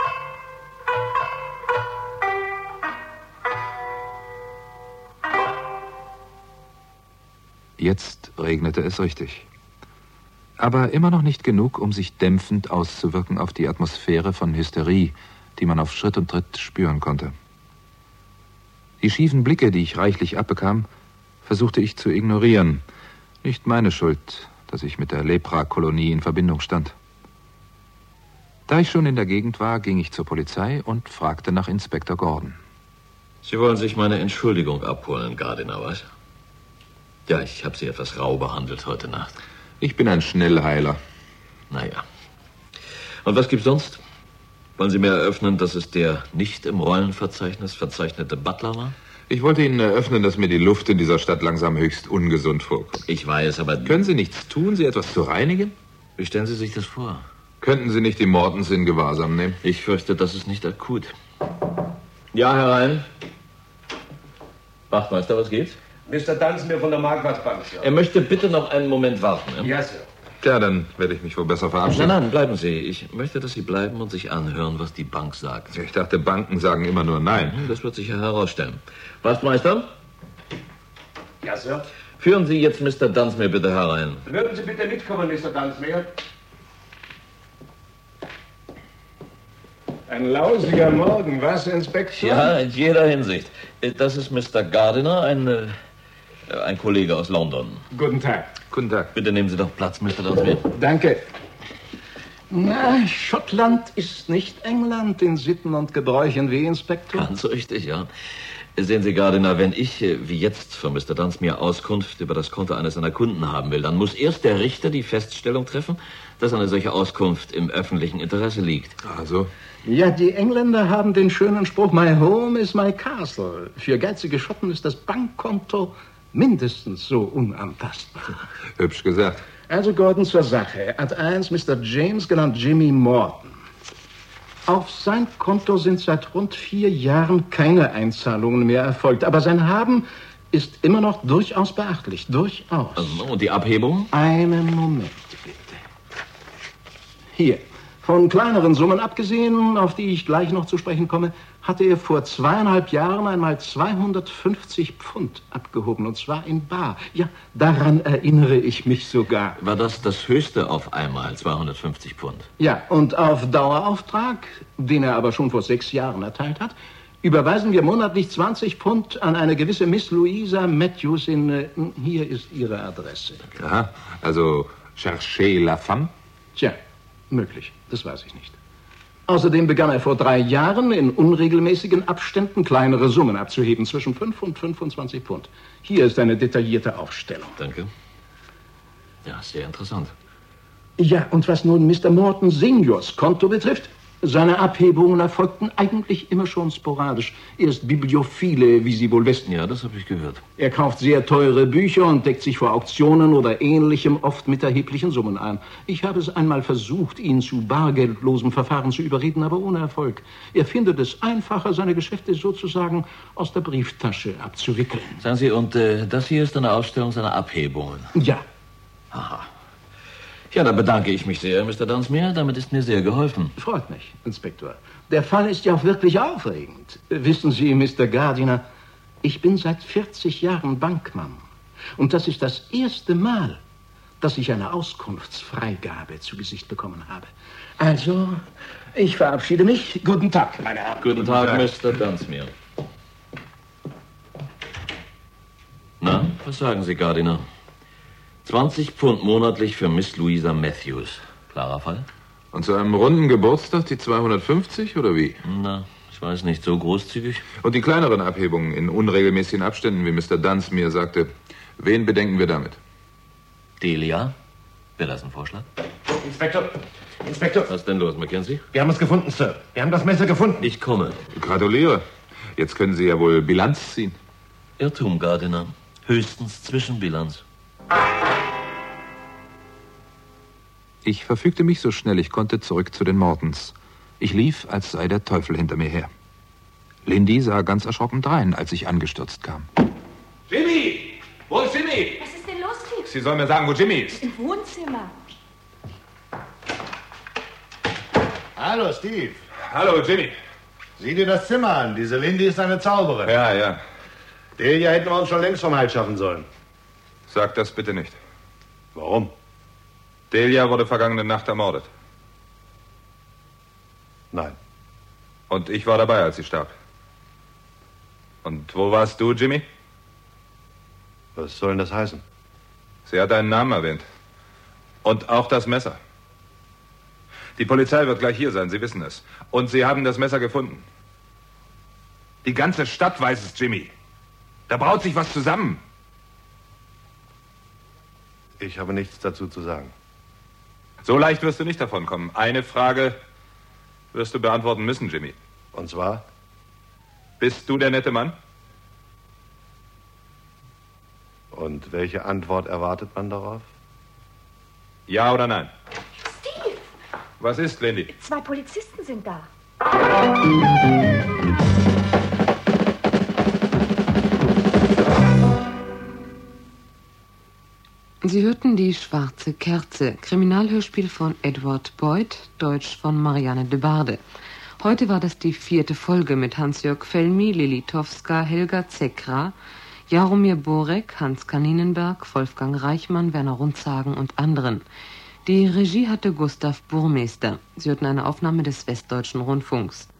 [SPEAKER 7] Jetzt regnete es richtig. Aber immer noch nicht genug, um sich dämpfend auszuwirken auf die Atmosphäre von Hysterie, die man auf Schritt und Tritt spüren konnte. Die schiefen Blicke, die ich reichlich abbekam, versuchte ich zu ignorieren. Nicht meine Schuld, dass ich mit der Lepra-Kolonie in Verbindung stand. Da ich schon in der Gegend war, ging ich zur Polizei und fragte nach Inspektor Gordon.
[SPEAKER 8] Sie wollen sich meine Entschuldigung abholen, Gardiner, was? Ja, ich habe Sie etwas rau behandelt heute Nacht.
[SPEAKER 7] Ich bin ein Schnellheiler.
[SPEAKER 8] Naja. Und was gibt's sonst? Wollen Sie mir eröffnen, dass es der nicht im Rollenverzeichnis verzeichnete Butler war?
[SPEAKER 7] Ich wollte Ihnen eröffnen, dass mir die Luft in dieser Stadt langsam höchst ungesund vorkommt.
[SPEAKER 8] Ich weiß, aber...
[SPEAKER 7] Können Sie nichts tun, sie etwas zu reinigen?
[SPEAKER 8] Wie stellen Sie sich das vor?
[SPEAKER 7] Könnten Sie nicht die Mortons in Gewahrsam nehmen?
[SPEAKER 8] Ich fürchte, das ist nicht akut. Ja, herein. Wachtmeister, was geht's?
[SPEAKER 4] Mr. Dunsmere von der Marquardt-Bank, Sir.
[SPEAKER 8] Er möchte bitte noch einen Moment warten.
[SPEAKER 4] Ja, Sir.
[SPEAKER 7] Ja, dann werde ich mich wohl besser verabschieden.
[SPEAKER 8] Nein, bleiben Sie. Ich möchte, dass Sie bleiben und sich anhören, was die Bank sagt.
[SPEAKER 7] Ich dachte, Banken sagen immer nur Nein.
[SPEAKER 8] Das wird sich ja herausstellen. Wachtmeister?
[SPEAKER 4] Ja, Sir.
[SPEAKER 8] Führen Sie jetzt Mr. Dunsmere bitte herein.
[SPEAKER 4] Würden Sie bitte mitkommen, Mr. Dunsmere? Ein lausiger Morgen, was, Inspektor?
[SPEAKER 8] Ja, in jeder Hinsicht. Das ist Mr. Gardiner, ein Kollege aus London.
[SPEAKER 4] Guten Tag.
[SPEAKER 7] Guten Tag.
[SPEAKER 8] Bitte nehmen Sie doch Platz, Mr. Dunsmere.
[SPEAKER 13] Danke. Na, Schottland ist nicht England in Sitten und Gebräuchen wie Inspektor.
[SPEAKER 8] Ganz richtig, ja. Sehen Sie, Gardiner, wenn ich, wie jetzt, von Mr. Dunsmere Auskunft über das Konto eines seiner Kunden haben will, dann muss erst der Richter die Feststellung treffen, dass eine solche Auskunft im öffentlichen Interesse liegt.
[SPEAKER 7] Also?
[SPEAKER 13] Ja, die Engländer haben den schönen Spruch, my home is my castle. Für geizige Schotten ist das Bankkonto mindestens so unantastbar.
[SPEAKER 7] Hübsch gesagt.
[SPEAKER 13] Also, Gordon, zur Sache. Ad 1, Mr. James, genannt Jimmy Morton. Auf sein Konto sind seit rund 4 Jahren keine Einzahlungen mehr erfolgt. Aber sein Haben ist immer noch durchaus beachtlich. Durchaus.
[SPEAKER 8] Und die Abhebung?
[SPEAKER 13] Einen Moment, bitte. Hier. Von kleineren Summen abgesehen, auf die ich gleich noch zu sprechen komme, hatte er vor 2,5 Jahren einmal 250 Pfund abgehoben, und zwar in bar. Ja, daran erinnere ich mich sogar.
[SPEAKER 8] War das höchste auf einmal, 250 Pfund?
[SPEAKER 13] Ja, und auf Dauerauftrag, den er aber schon vor 6 Jahren erteilt hat, überweisen wir monatlich 20 Pfund an eine gewisse Miss Louisa Matthews in... hier ist ihre Adresse.
[SPEAKER 7] Aha, also cherchez la femme?
[SPEAKER 13] Tja, möglich, das weiß ich nicht. Außerdem begann er vor 3 Jahren in unregelmäßigen Abständen kleinere Summen abzuheben, zwischen 5 und 25 Pfund. Hier ist eine detaillierte Aufstellung.
[SPEAKER 8] Danke. Ja, sehr interessant.
[SPEAKER 13] Ja, und was nun Mr. Morton Seniors Konto betrifft, seine Abhebungen erfolgten eigentlich immer schon sporadisch. Er ist Bibliophile, wie Sie wohl wissen.
[SPEAKER 8] Ja, das habe ich gehört.
[SPEAKER 13] Er kauft sehr teure Bücher und deckt sich vor Auktionen oder Ähnlichem oft mit erheblichen Summen ein. Ich habe es einmal versucht, ihn zu bargeldlosem Verfahren zu überreden, aber ohne Erfolg. Er findet es einfacher, seine Geschäfte sozusagen aus der Brieftasche abzuwickeln.
[SPEAKER 8] Sagen Sie, und das hier ist eine Aufstellung seiner Abhebungen?
[SPEAKER 13] Ja.
[SPEAKER 8] Aha. Ja, dann bedanke ich mich sehr, Mr. Dunsmere. Damit ist mir sehr geholfen.
[SPEAKER 13] Freut mich, Inspektor. Der Fall ist ja auch wirklich aufregend. Wissen Sie, Mr. Gardiner, ich bin seit 40 Jahren Bankmann. Und das ist das erste Mal, dass ich eine Auskunftsfreigabe zu Gesicht bekommen habe. Also, ich verabschiede mich. Guten Tag, meine Herren.
[SPEAKER 8] Guten Tag, Mr. Dunsmere. Na, was sagen Sie, Gardiner? 20 Pfund monatlich für Miss Louisa Matthews. Klarer Fall?
[SPEAKER 7] Und zu einem runden Geburtstag die 250 oder wie?
[SPEAKER 8] Na, ich weiß nicht, so großzügig.
[SPEAKER 7] Und die kleineren Abhebungen in unregelmäßigen Abständen, wie Mr. Dunsmere sagte, wen bedenken wir damit?
[SPEAKER 8] Delia? Wäre das ein Vorschlag?
[SPEAKER 4] Inspektor.
[SPEAKER 8] Was ist denn los, Mackenzie?
[SPEAKER 4] Wir haben es gefunden, Sir. Wir haben das Messer gefunden.
[SPEAKER 8] Ich komme.
[SPEAKER 7] Gratuliere. Jetzt können Sie ja wohl Bilanz ziehen.
[SPEAKER 8] Irrtum, Gardiner. Höchstens Zwischenbilanz.
[SPEAKER 7] Ich verfügte mich so schnell ich konnte zurück zu den Mortons. Ich lief, als sei der Teufel hinter mir her. Lindy sah ganz erschrocken drein, als ich angestürzt kam.
[SPEAKER 4] Jimmy! Wo ist Jimmy?
[SPEAKER 14] Was ist denn los, Fitch?
[SPEAKER 2] Sie soll mir sagen, wo Jimmy ist.
[SPEAKER 14] Im Wohnzimmer.
[SPEAKER 11] Hallo, Steve.
[SPEAKER 2] Hallo, Jimmy.
[SPEAKER 11] Sieh dir das Zimmer an. Diese Lindy ist eine Zauberin.
[SPEAKER 2] Ja, ja.
[SPEAKER 11] Delia hätten wir uns schon längst vom Hals schaffen sollen.
[SPEAKER 2] Sag das bitte nicht.
[SPEAKER 11] Warum?
[SPEAKER 2] Delia wurde vergangene Nacht ermordet.
[SPEAKER 11] Nein.
[SPEAKER 2] Und ich war dabei, als sie starb. Und wo warst du, Jimmy?
[SPEAKER 11] Was soll denn das heißen?
[SPEAKER 2] Sie hat deinen Namen erwähnt. Und auch das Messer. Die Polizei wird gleich hier sein, Sie wissen es. Und Sie haben das Messer gefunden. Die ganze Stadt weiß es, Jimmy. Da braut sich was zusammen.
[SPEAKER 11] Ich habe nichts dazu zu sagen.
[SPEAKER 2] So leicht wirst du nicht davon kommen. Eine Frage wirst du beantworten müssen, Jimmy.
[SPEAKER 11] Und zwar?
[SPEAKER 2] Bist du der nette Mann?
[SPEAKER 11] Und welche Antwort erwartet man darauf?
[SPEAKER 2] Ja oder nein?
[SPEAKER 14] Steve!
[SPEAKER 2] Was ist, Lindy?
[SPEAKER 14] 2 Polizisten sind da.
[SPEAKER 15] Sie hörten die Schwarze Kerze, Kriminalhörspiel von Edward Boyd, Deutsch von Marianne de Barde. Heute war das die 4. Folge mit Hans-Jörg Felmi, Lili Towska, Helga Zekra, Jaromir Borek, Hans Kaninenberg, Wolfgang Reichmann, Werner Rundzagen und anderen. Die Regie hatte Gustav Burmeister. Sie hörten eine Aufnahme des Westdeutschen Rundfunks.